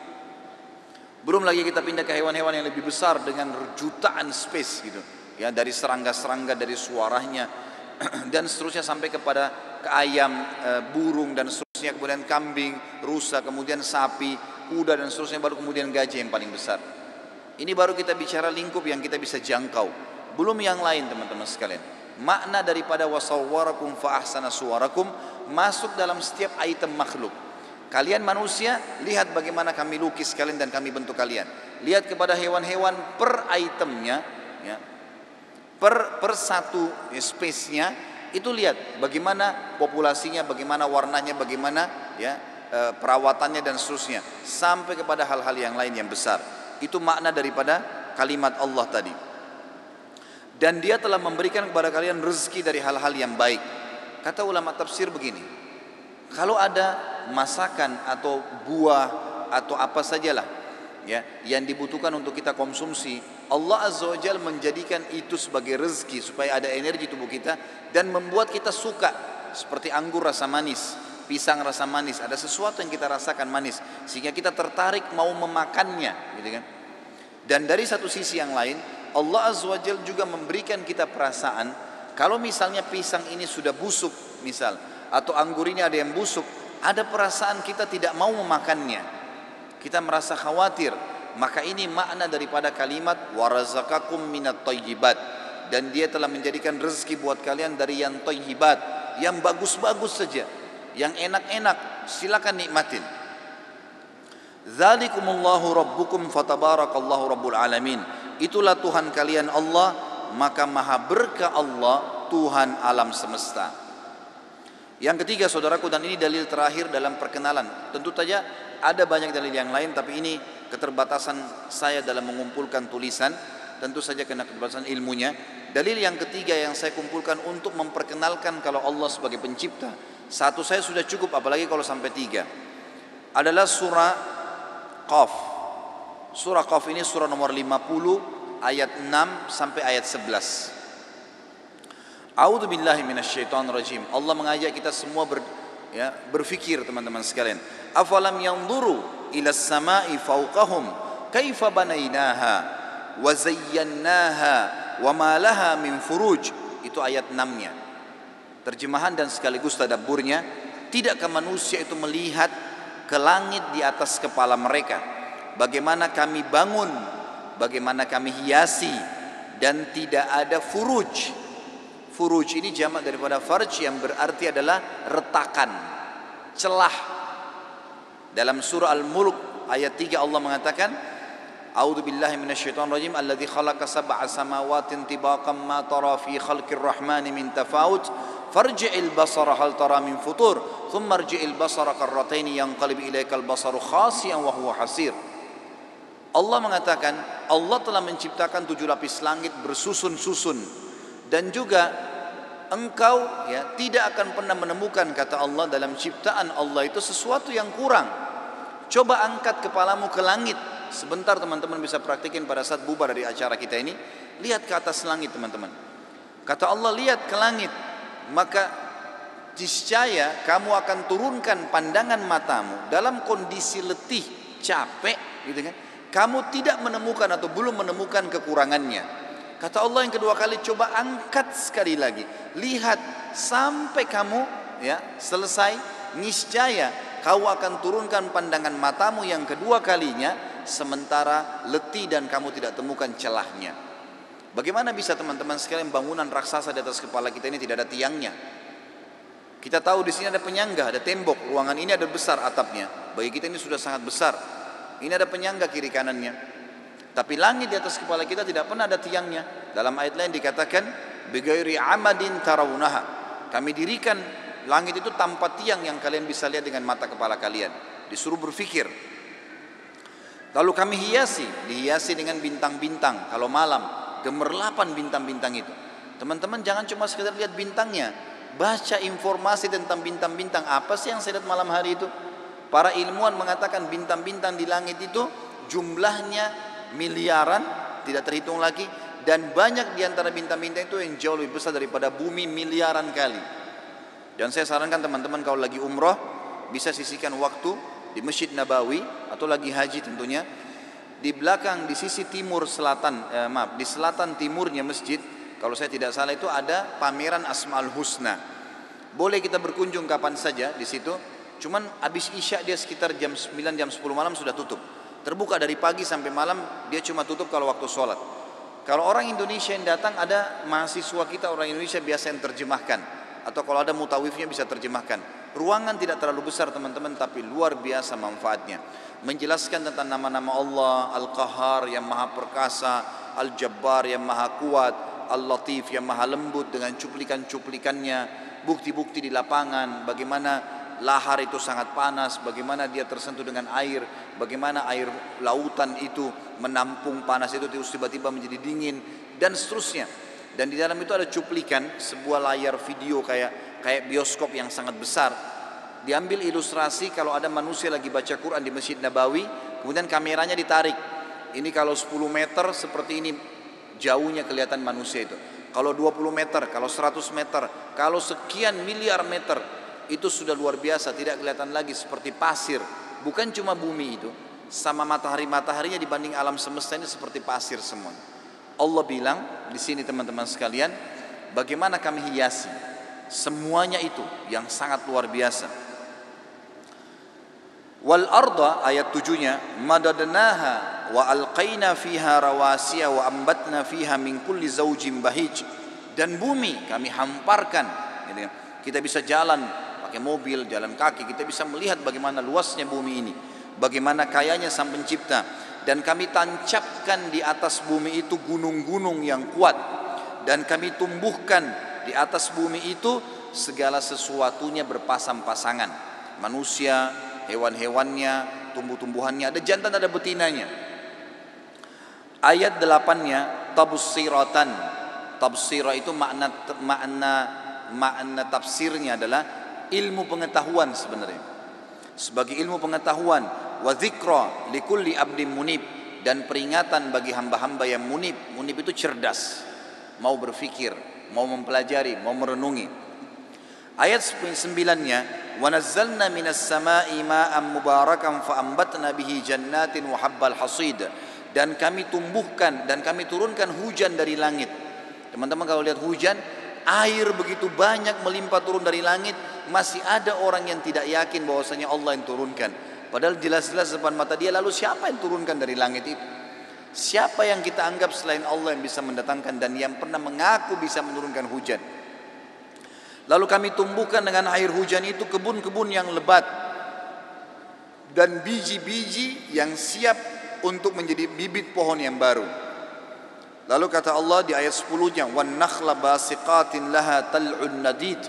Belum lagi kita pindah ke hewan-hewan yang lebih besar dengan jutaan space gitu. Ya, dari serangga-serangga, dari suaranya dan seterusnya sampai kepada ke ayam, burung dan seterusnya, kemudian kambing, rusa, kemudian sapi, kuda dan seterusnya, baru kemudian gajah yang paling besar. Ini baru kita bicara lingkup yang kita bisa jangkau. Belum yang lain teman-teman sekalian. Makna daripada wasawwarakum fa ahsana suwarakum masuk dalam setiap item makhluk. Kalian manusia, lihat bagaimana kami lukis kalian dan kami bentuk kalian. Lihat kepada hewan-hewan per itemnya, ya, per satu space-nya, itu lihat bagaimana populasinya, bagaimana warnanya, bagaimana ya perawatannya dan seterusnya, sampai kepada hal-hal yang lain yang besar. Itu makna daripada kalimat Allah tadi. Dan dia telah memberikan kepada kalian rezeki dari hal-hal yang baik. Kata ulama tafsir begini, kalau ada masakan atau buah atau apa sajalah ya yang dibutuhkan untuk kita konsumsi, Allah Azza wa Jalla menjadikan itu sebagai rezeki supaya ada energi tubuh kita dan membuat kita suka. Seperti anggur rasa manis, pisang rasa manis, ada sesuatu yang kita rasakan manis sehingga kita tertarik mau memakannya, gitu kan? Dan dari satu sisi yang lain, Allah Azza wa Jalla juga memberikan kita perasaan kalau misalnya pisang ini sudah busuk misal, atau anggur ini ada yang busuk, ada perasaan kita tidak mau memakannya, kita merasa khawatir. Maka ini makna daripada kalimat warazaqakum minat thayyibat, dan dia telah menjadikan rezeki buat kalian dari yang thayyibat, yang bagus-bagus saja, yang enak-enak, silakan nikmatin. Dzalikumullahu rabbukum fatabarakallahu rabbul alamin. Itulah Tuhan kalian Allah, maka maha berkah Allah, Tuhan alam semesta. Yang ketiga saudaraku, dan ini dalil terakhir dalam perkenalan. Tentu saja ada banyak dalil yang lain, tapi ini keterbatasan saya dalam mengumpulkan tulisan, tentu saja kena keterbatasan ilmunya. Dalil yang ketiga yang saya kumpulkan untuk memperkenalkan kalau Allah sebagai pencipta, satu saya sudah cukup, apalagi kalau sampai tiga, adalah surah Qaf. Surah Qaf ini surah nomor 50 ayat 6 sampai ayat 11. A'udzu billahi minasyaitonir rajim. Allah mengajak kita semua berfikir teman-teman sekalian. Afalam yanzuru ilas samai fawqahum kaifa banainaha wa zayyannaha wa ma laha min furuj. Itu ayat 6-nya. Terjemahan dan sekaligus tadabburnya, tidakkah manusia itu melihat ke langit di atas kepala mereka, bagaimana kami bangun, bagaimana kami hiasi, dan tidak ada furuj. Furuj ini jamak daripada farj yang berarti adalah retakan, celah. Dalam surah Al-Mulk ayat 3 Allah mengatakan, A'udzu billahi minasyaitonir rajim, alladzi khalaqa sab'a samawatin tibaqan ma tara fi khalqir rahmani min tafawut farji'il basara hal tara min futur thumma irji'il basara karrataini yanqalib ilaikal basaru khasiyan wa huwa hasir. Allah mengatakan Allah telah menciptakan 7 lapis langit bersusun-susun, dan juga engkau ya tidak akan pernah menemukan, kata Allah, dalam ciptaan Allah itu sesuatu yang kurang. Coba angkat kepalamu ke langit sebentar, teman-teman bisa praktikin pada saat bubar dari acara kita ini. Lihat ke atas langit, teman-teman. Kata Allah, lihat ke langit, maka niscaya kamu akan turunkan pandangan matamu dalam kondisi letih, capek, gitu kan? Kamu tidak menemukan atau belum menemukan kekurangannya. Kata Allah yang kedua kali, coba angkat sekali lagi, lihat sampai kamu ya selesai, niscaya kau akan turunkan pandangan matamu yang kedua kalinya, sementara letih dan kamu tidak temukan celahnya. Bagaimana bisa, teman-teman sekalian, bangunan raksasa di atas kepala kita ini tidak ada tiangnya? Kita tahu di sini ada penyangga, ada tembok, ruangan ini ada besar atapnya, bagi kita ini sudah sangat besar. Ini ada penyangga kiri kanannya. Tapi langit di atas kepala kita tidak pernah ada tiangnya. Dalam ayat lain dikatakan bighairi amadin tarawunaha. Kami dirikan langit itu tanpa tiang yang kalian bisa lihat dengan mata kepala kalian. Disuruh berfikir. Lalu kami dihiasi dengan bintang-bintang. Kalau malam, gemerlapan bintang-bintang itu. Teman-teman jangan cuma sekedar lihat bintangnya, baca informasi tentang bintang-bintang. Apa sih yang saya lihat malam hari itu? Para ilmuwan mengatakan bintang-bintang di langit itu jumlahnya miliaran, tidak terhitung lagi, dan banyak di antara bintang-bintang itu yang jauh lebih besar daripada bumi miliaran kali. Dan saya sarankan teman-teman kalau lagi umrah bisa sisihkan waktu di Masjid Nabawi atau lagi haji tentunya. Di belakang, di sisi timur selatan, di selatan timurnya masjid, kalau saya tidak salah itu ada pameran Asmaul Husna. Boleh kita berkunjung kapan saja di situ. Cuman habis isya dia sekitar jam 9, jam 10 malam sudah tutup. Terbuka dari pagi sampai malam, dia cuma tutup kalau waktu sholat. Kalau orang Indonesia yang datang, ada mahasiswa kita orang Indonesia biasa yang terjemahkan, atau kalau ada mutawifnya bisa terjemahkan. Ruangan tidak terlalu besar, teman-teman, tapi luar biasa manfaatnya. Menjelaskan tentang nama-nama Allah, Al-Qahar yang maha perkasa, Al-Jabbar yang maha kuat, Al-Latif yang maha lembut dengan cuplikan-cuplikannya, bukti-bukti di lapangan, bagaimana lahar itu sangat panas, bagaimana dia tersentuh dengan air, bagaimana air lautan itu menampung panas itu terus tiba-tiba menjadi dingin, dan seterusnya. Dan di dalam itu ada cuplikan sebuah layar video kayak bioskop yang sangat besar. Diambil ilustrasi kalau ada manusia lagi baca Quran di Masjid Nabawi, kemudian kameranya ditarik. Ini kalau 10 meter seperti ini jauhnya kelihatan manusia itu. Kalau 20 meter, kalau 100 meter, kalau sekian miliar meter, itu sudah luar biasa, tidak kelihatan lagi seperti pasir. Bukan cuma bumi itu, sama mataharinya dibanding alam semesta ini seperti pasir semua. Allah bilang di sini, teman-teman sekalian, bagaimana kami hiasi semuanya itu yang sangat luar biasa. Wal arda, ayat 7-nya, madadnaha wa alqaina fiha rawasiya wa ambatna fiha min kulli zawjin bahij. Dan bumi kami hamparkan, kita bisa jalan pakai mobil, jalan kaki, kita bisa melihat bagaimana luasnya bumi ini, bagaimana kayanya Sang Pencipta. Dan kami tancapkan di atas bumi itu gunung-gunung yang kuat, dan kami tumbuhkan di atas bumi itu segala sesuatunya berpasang-pasangan, manusia, hewan-hewannya, tumbuh-tumbuhannya, ada jantan ada betinanya. Ayat 8-nya tabsiratan. Tabsirah itu makna tafsirnya adalah ilmu pengetahuan sebenarnya. Sebagai ilmu pengetahuan, wa dzikra likulli abdin munib, dan peringatan bagi hamba-hamba yang munib. Munib itu cerdas, mau berfikir, mau mempelajari, mau merenungi. Ayat 9-nya, wa nazzalna minas sama'i ma'an mubarakan fa ambatna bihi jannatin wa habbal hasid. Dan kami tumbuhkan dan kami turunkan hujan dari langit. Teman-teman kalau lihat hujan, air begitu banyak melimpah turun dari langit, masih ada orang yang tidak yakin bahwasanya Allah yang turunkan. Padahal jelas-jelas depan mata dia. Lalu siapa yang turunkan dari langit itu? Siapa yang kita anggap selain Allah yang bisa mendatangkan dan yang pernah mengaku bisa menurunkan hujan? Lalu kami tumbuhkan dengan air hujan itu kebun-kebun yang lebat dan biji-biji yang siap untuk menjadi bibit pohon yang baru. Lalu kata Allah di ayat 10-nya, wan nakhla basiqatin laha tal'un nadid.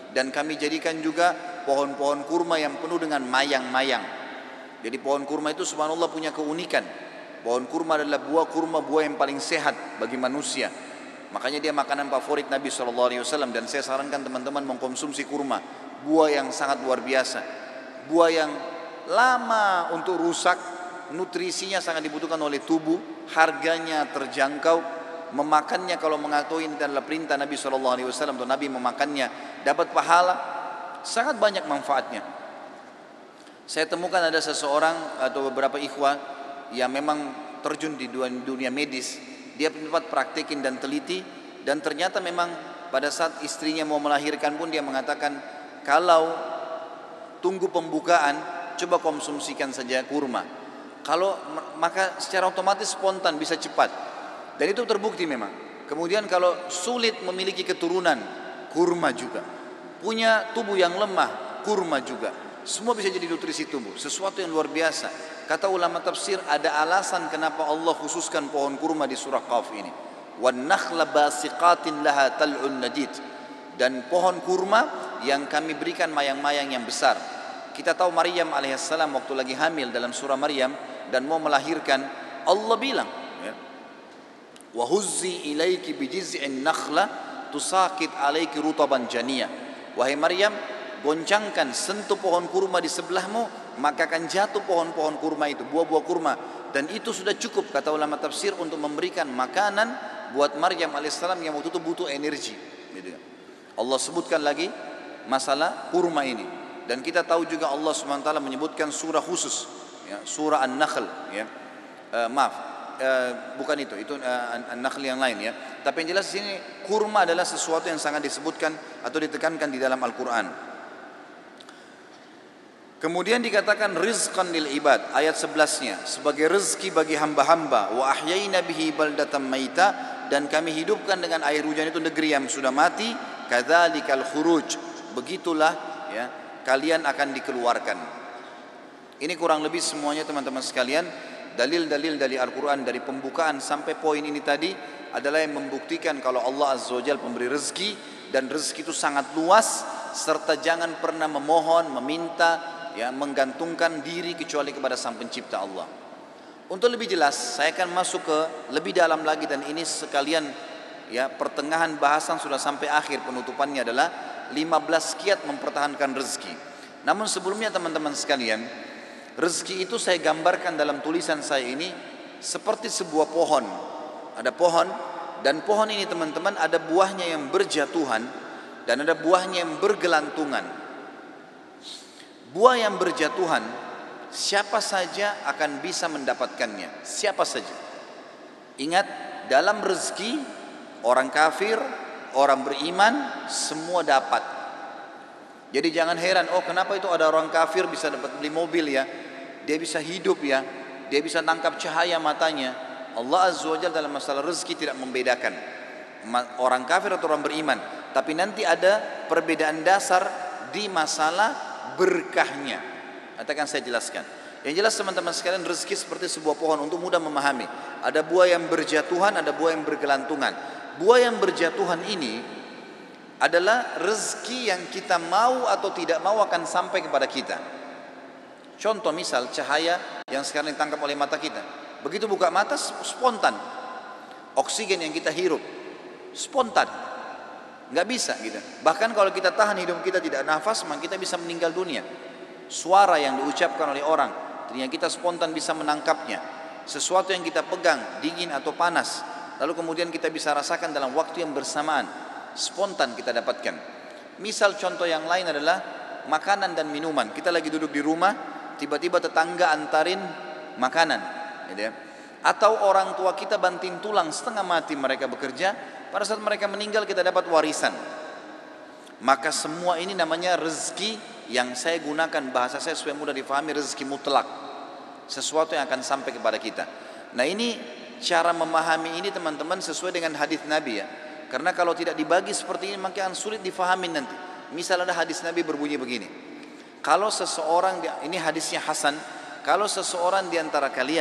Dan kami jadikan juga pohon-pohon kurma yang penuh dengan mayang-mayang. Jadi pohon kurma itu subhanallah punya keunikan. Pohon kurma adalah buah kurma, buah yang paling sehat bagi manusia. Makanya dia makanan favorit Nabi SAW. Dan saya sarankan teman-teman mengkonsumsi kurma. Buah yang sangat luar biasa. Buah yang lama untuk rusak, nutrisinya sangat dibutuhkan oleh tubuh, harganya terjangkau, memakannya kalau mengakui ini adalah perintah Nabi SAW untuk Nabi memakannya dapat pahala, sangat banyak manfaatnya. Saya temukan ada seseorang atau beberapa ikhwah yang memang terjun di dunia medis. Dia sempat praktekin dan teliti, dan ternyata memang pada saat istrinya mau melahirkan pun dia mengatakan, kalau tunggu pembukaan coba konsumsikan saja kurma. Kalau maka secara otomatis spontan bisa cepat. Dan itu terbukti memang. Kemudian kalau sulit memiliki keturunan, kurma juga. Punya tubuh yang lemah, kurma juga. Semua bisa jadi nutrisi tubuh, sesuatu yang luar biasa. Kata ulama tafsir, ada alasan kenapa Allah khususkan pohon kurma di surah Qaf ini. Wan nakhla basiqatin laha tal'un nadid. Dan pohon kurma yang kami berikan mayang-mayang yang besar. Kita tahu Maryam alaihissalam waktu lagi hamil dalam surah Maryam dan mau melahirkan, Allah bilang, ya, wa huzzi ilaiki bijiz'in nakhla tusaqit alaiki rutaban janiyah. Wahai Maryam, goncangkan, sentuh pohon kurma di sebelahmu, maka akan jatuh pohon-pohon kurma itu, buah-buah kurma. Dan itu sudah cukup, kata ulama tafsir, untuk memberikan makanan buat Maryam alaihissalam yang waktu itu butuh energi. Allah sebutkan lagi masalah kurma ini. Dan kita tahu juga Allah SWT menyebutkan surah khusus, ya, surah An-Nakhl, ya. Bukan itu An-Nakhl yang lain, ya. Tapi yang jelas di sini kurma adalah sesuatu yang sangat disebutkan atau ditekankan di dalam Al-Quran. Kemudian dikatakan rizqan lil ibad, ayat 11-nya, sebagai rezeki bagi hamba-hamba. Wa ahyayna bihi baldatan maita, dan kami hidupkan dengan air hujan itu negeri yang sudah mati. Kadzalikal khuruj, begitulah, ya, kalian akan dikeluarkan. Ini kurang lebih semuanya teman-teman sekalian, dalil-dalil dari Al-Quran dari pembukaan sampai poin ini tadi adalah yang membuktikan kalau Allah Azza wa Jalla pemberi rezeki, dan rezeki itu sangat luas, serta jangan pernah memohon, meminta, ya, menggantungkan diri kecuali kepada Sang Pencipta Allah. Untuk lebih jelas saya akan masuk ke lebih dalam lagi, dan ini sekalian, ya, pertengahan bahasan sudah sampai akhir, penutupannya adalah 15 kiat mempertahankan rezeki. Namun sebelumnya teman-teman sekalian, rezeki itu saya gambarkan dalam tulisan saya ini seperti sebuah pohon. Ada pohon, dan pohon ini teman-teman ada buahnya yang berjatuhan dan ada buahnya yang bergelantungan. Buah yang berjatuhan, siapa saja akan bisa mendapatkannya, siapa saja. Ingat, dalam rezeki orang kafir, orang beriman, semua dapat. Jadi jangan heran, oh kenapa itu ada orang kafir bisa dapat beli mobil, ya, dia bisa hidup, ya, dia bisa tangkap cahaya matanya. Allah Azza wa Jalla dalam masalah rezeki tidak membedakan orang kafir atau orang beriman, tapi nanti ada perbedaan dasar di masalah berkahnya. Nanti akan saya jelaskan. Yang jelas teman-teman sekalian, rezeki seperti sebuah pohon untuk mudah memahami. Ada buah yang berjatuhan, ada buah yang bergelantungan. Buah yang berjatuhan ini adalah rezeki yang kita mau atau tidak mau akan sampai kepada kita. Contoh misal cahaya yang sekarang ditangkap oleh mata kita. Begitu buka mata spontan. Oksigen yang kita hirup spontan. Nggak bisa gitu. Bahkan kalau kita tahan hidup kita tidak nafas, maka kita bisa meninggal dunia. Suara yang diucapkan oleh orang, ternyata kita spontan bisa menangkapnya. Sesuatu yang kita pegang, dingin atau panas, lalu kemudian kita bisa rasakan dalam waktu yang bersamaan, spontan kita dapatkan. Misal contoh yang lain adalah makanan dan minuman. Kita lagi duduk di rumah, tiba-tiba tetangga antarin makanan, gitu ya. Atau orang tua kita banting tulang setengah mati mereka bekerja, pada saat mereka meninggal kita dapat warisan. Maka semua ini namanya rezeki yang saya gunakan bahasa saya supaya mudah difahami, rezeki mutlak, sesuatu yang akan sampai kepada kita. Nah ini cara memahami ini teman-teman sesuai dengan hadis Nabi, ya. Karena kalau tidak dibagi seperti ini maka akan sulit difahami nanti. Misal ada hadis Nabi berbunyi begini, kalau seseorang, ini hadisnya Hasan, kalau seseorang di antara kalian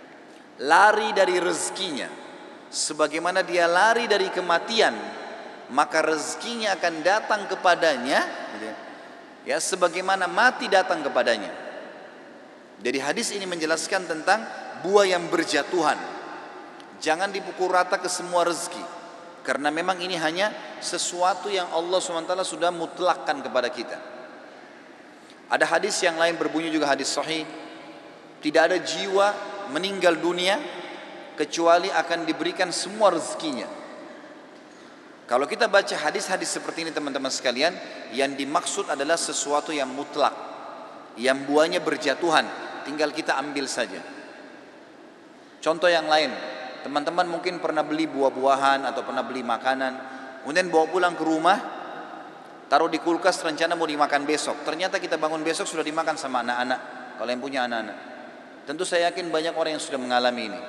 lari dari rezekinya sebagaimana dia lari dari kematian, maka rezekinya akan datang kepadanya, ya, sebagaimana mati datang kepadanya. Jadi hadis ini menjelaskan tentang buah yang berjatuhan. Jangan dipukul rata ke semua rezeki, karena memang ini hanya sesuatu yang Allah SWT sudah mutlakkan kepada kita. Ada hadis yang lain berbunyi juga hadis sahih, tidak ada jiwa meninggal dunia kecuali akan diberikan semua rezekinya. Kalau kita baca hadis-hadis seperti ini teman-teman sekalian, yang dimaksud adalah sesuatu yang mutlak, yang buahnya berjatuhan, tinggal kita ambil saja. Contoh yang lain, teman-teman mungkin pernah beli buah-buahan atau pernah beli makanan, kemudian bawa pulang ke rumah, taruh di kulkas, rencana mau dimakan besok. Ternyata kita bangun besok sudah dimakan sama anak-anak. Kalau yang punya anak-anak, tentu saya yakin banyak orang yang sudah mengalami ini.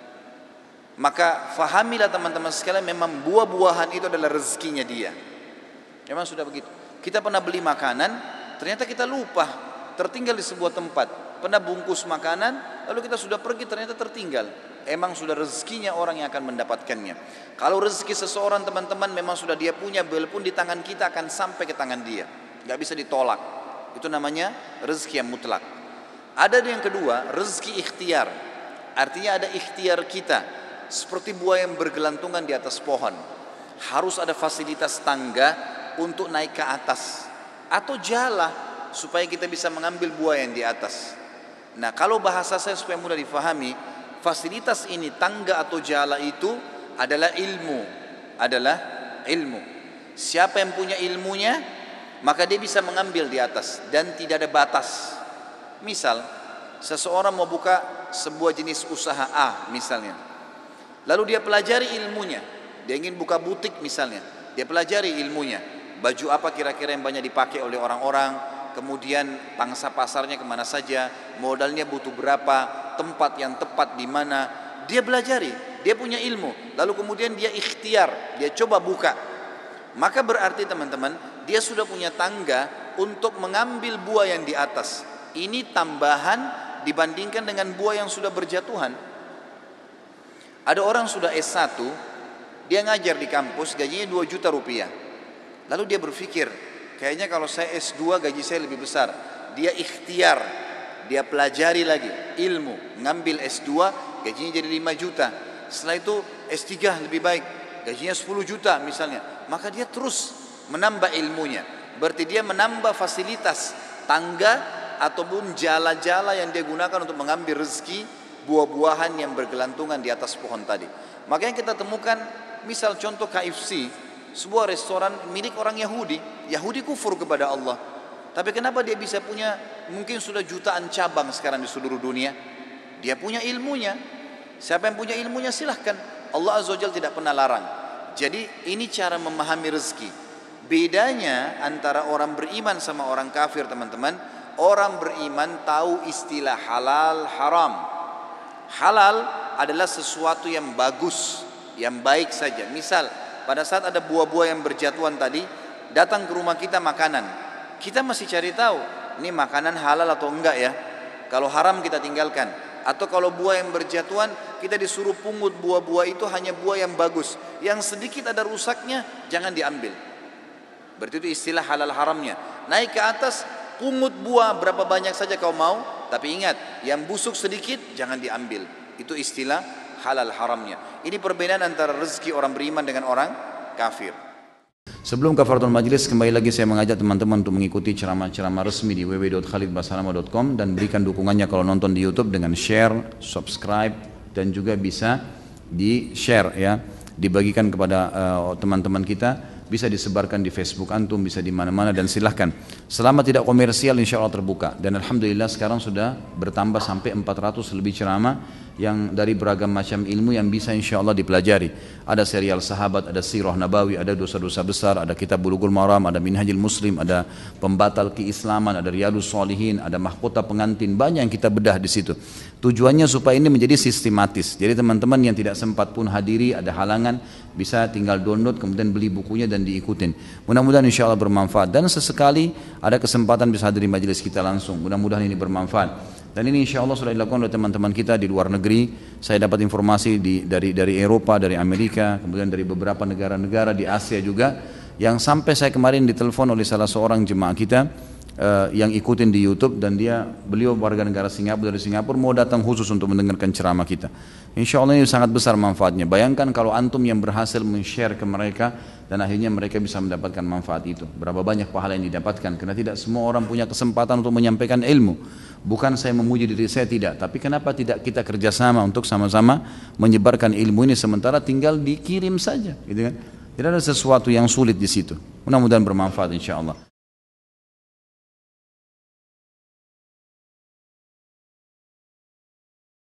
Maka fahamilah teman-teman sekalian, memang buah-buahan itu adalah rezekinya dia. Memang sudah begitu. Kita pernah beli makanan, ternyata kita lupa, tertinggal di sebuah tempat. Pernah bungkus makanan, lalu kita sudah pergi, ternyata tertinggal. Emang sudah rezekinya orang yang akan mendapatkannya. Kalau rezeki seseorang teman-teman memang sudah dia punya, walaupun di tangan kita akan sampai ke tangan dia, gak bisa ditolak. Itu namanya rezeki yang mutlak. Ada yang kedua, rezeki ikhtiar. Artinya ada ikhtiar kita, seperti buah yang bergelantungan di atas pohon. Harus ada fasilitas tangga untuk naik ke atas, atau jala supaya kita bisa mengambil buah yang di atas. Nah, kalau bahasa saya supaya mudah difahami, fasilitas ini, tangga atau jala itu adalah ilmu. Adalah ilmu. Siapa yang punya ilmunya, maka dia bisa mengambil di atas dan tidak ada batas. Misal, seseorang mau buka sebuah jenis usaha A misalnya, lalu dia pelajari ilmunya. Dia ingin buka butik misalnya, dia pelajari ilmunya. Baju apa kira-kira yang banyak dipakai oleh orang-orang, kemudian pangsa pasarnya kemana saja, modalnya butuh berapa, tempat yang tepat di mana. Dia belajari, dia punya ilmu. Lalu kemudian dia ikhtiar, dia coba buka. Maka berarti teman-teman, dia sudah punya tangga untuk mengambil buah yang di atas. Ini tambahan dibandingkan dengan buah yang sudah berjatuhan. Ada orang sudah S1, dia ngajar di kampus, gajinya 2 juta rupiah. Lalu dia berpikir, kayaknya kalau saya S2 gaji saya lebih besar. Dia ikhtiar, dia pelajari lagi ilmu, ngambil S2, gajinya jadi 5 juta. Setelah itu S3 lebih baik, gajinya 10 juta misalnya. Maka dia terus menambah ilmunya. Berarti dia menambah fasilitas tangga ataupun jala-jala yang dia gunakan untuk mengambil rezeki buah-buahan yang bergelantungan di atas pohon tadi. Makanya kita temukan misal contoh KFC, sebuah restoran milik orang Yahudi. Yahudi kufur kepada Allah, tapi kenapa dia bisa punya mungkin sudah jutaan cabang sekarang di seluruh dunia? Dia punya ilmunya. Siapa yang punya ilmunya silahkan, Allah Azza wa Jalla tidak pernah larang. Jadi ini cara memahami rezeki. Bedanya antara orang beriman sama orang kafir teman-teman, orang beriman tahu istilah halal haram. Halal adalah sesuatu yang bagus, yang baik saja. Misal pada saat ada buah-buah yang berjatuhan tadi, datang ke rumah kita makanan, kita masih cari tahu ini makanan halal atau enggak ya. Kalau haram kita tinggalkan. Atau kalau buah yang berjatuhan, kita disuruh pungut buah-buah itu hanya buah yang bagus, yang sedikit ada rusaknya jangan diambil. Berarti itu istilah halal haramnya. Naik ke atas, pungut buah berapa banyak saja kau mau, tapi ingat yang busuk sedikit jangan diambil. Itu istilah halal haramnya. Ini perbedaan antara rezeki orang beriman dengan orang kafir. Sebelum kafaratul majlis, kembali lagi saya mengajak teman-teman untuk mengikuti ceramah-ceramah resmi di www.khalidbasalamah.com dan berikan dukungannya kalau nonton di YouTube dengan share, subscribe, dan juga bisa di-share ya, dibagikan kepada teman-teman kita, bisa disebarkan di Facebook antum, bisa di mana-mana, dan silahkan. Selama tidak komersial insya Allah terbuka. Dan alhamdulillah sekarang sudah bertambah sampai 400 lebih ceramah yang dari beragam macam ilmu yang bisa insya Allah dipelajari. Ada serial sahabat, ada sirah nabawi, ada dosa-dosa besar, ada kitab Bulughul Maram, ada minhajul muslim, ada pembatal keislaman, ada riyadhus shalihin, ada mahkota pengantin, banyak yang kita bedah di situ. Tujuannya supaya ini menjadi sistematis. Jadi teman-teman yang tidak sempat pun hadiri, ada halangan, bisa tinggal download kemudian beli bukunya dan diikutin. Mudah-mudahan insya Allah bermanfaat, dan sesekali ada kesempatan bisa hadiri majelis kita langsung. Mudah-mudahan ini bermanfaat. Dan ini insya Allah sudah dilakukan oleh teman-teman kita di luar negeri. Saya dapat informasi dari Eropa, dari Amerika, kemudian dari beberapa negara-negara di Asia juga, yang sampai saya kemarin ditelepon oleh salah seorang jemaah kita yang ikutin di YouTube, dan beliau warga negara Singapura, dari Singapura, mau datang khusus untuk mendengarkan ceramah kita. Insya Allah ini sangat besar manfaatnya. Bayangkan kalau antum yang berhasil men-share ke mereka dan akhirnya mereka bisa mendapatkan manfaat itu. Berapa banyak pahala yang didapatkan, karena tidak semua orang punya kesempatan untuk menyampaikan ilmu. Bukan saya memuji diri saya, tidak, tapi kenapa tidak kita kerjasama untuk sama-sama menyebarkan ilmu ini, sementara tinggal dikirim saja, gitu kan? Tidak ada sesuatu yang sulit di situ. Mudah-mudahan bermanfaat insya Allah.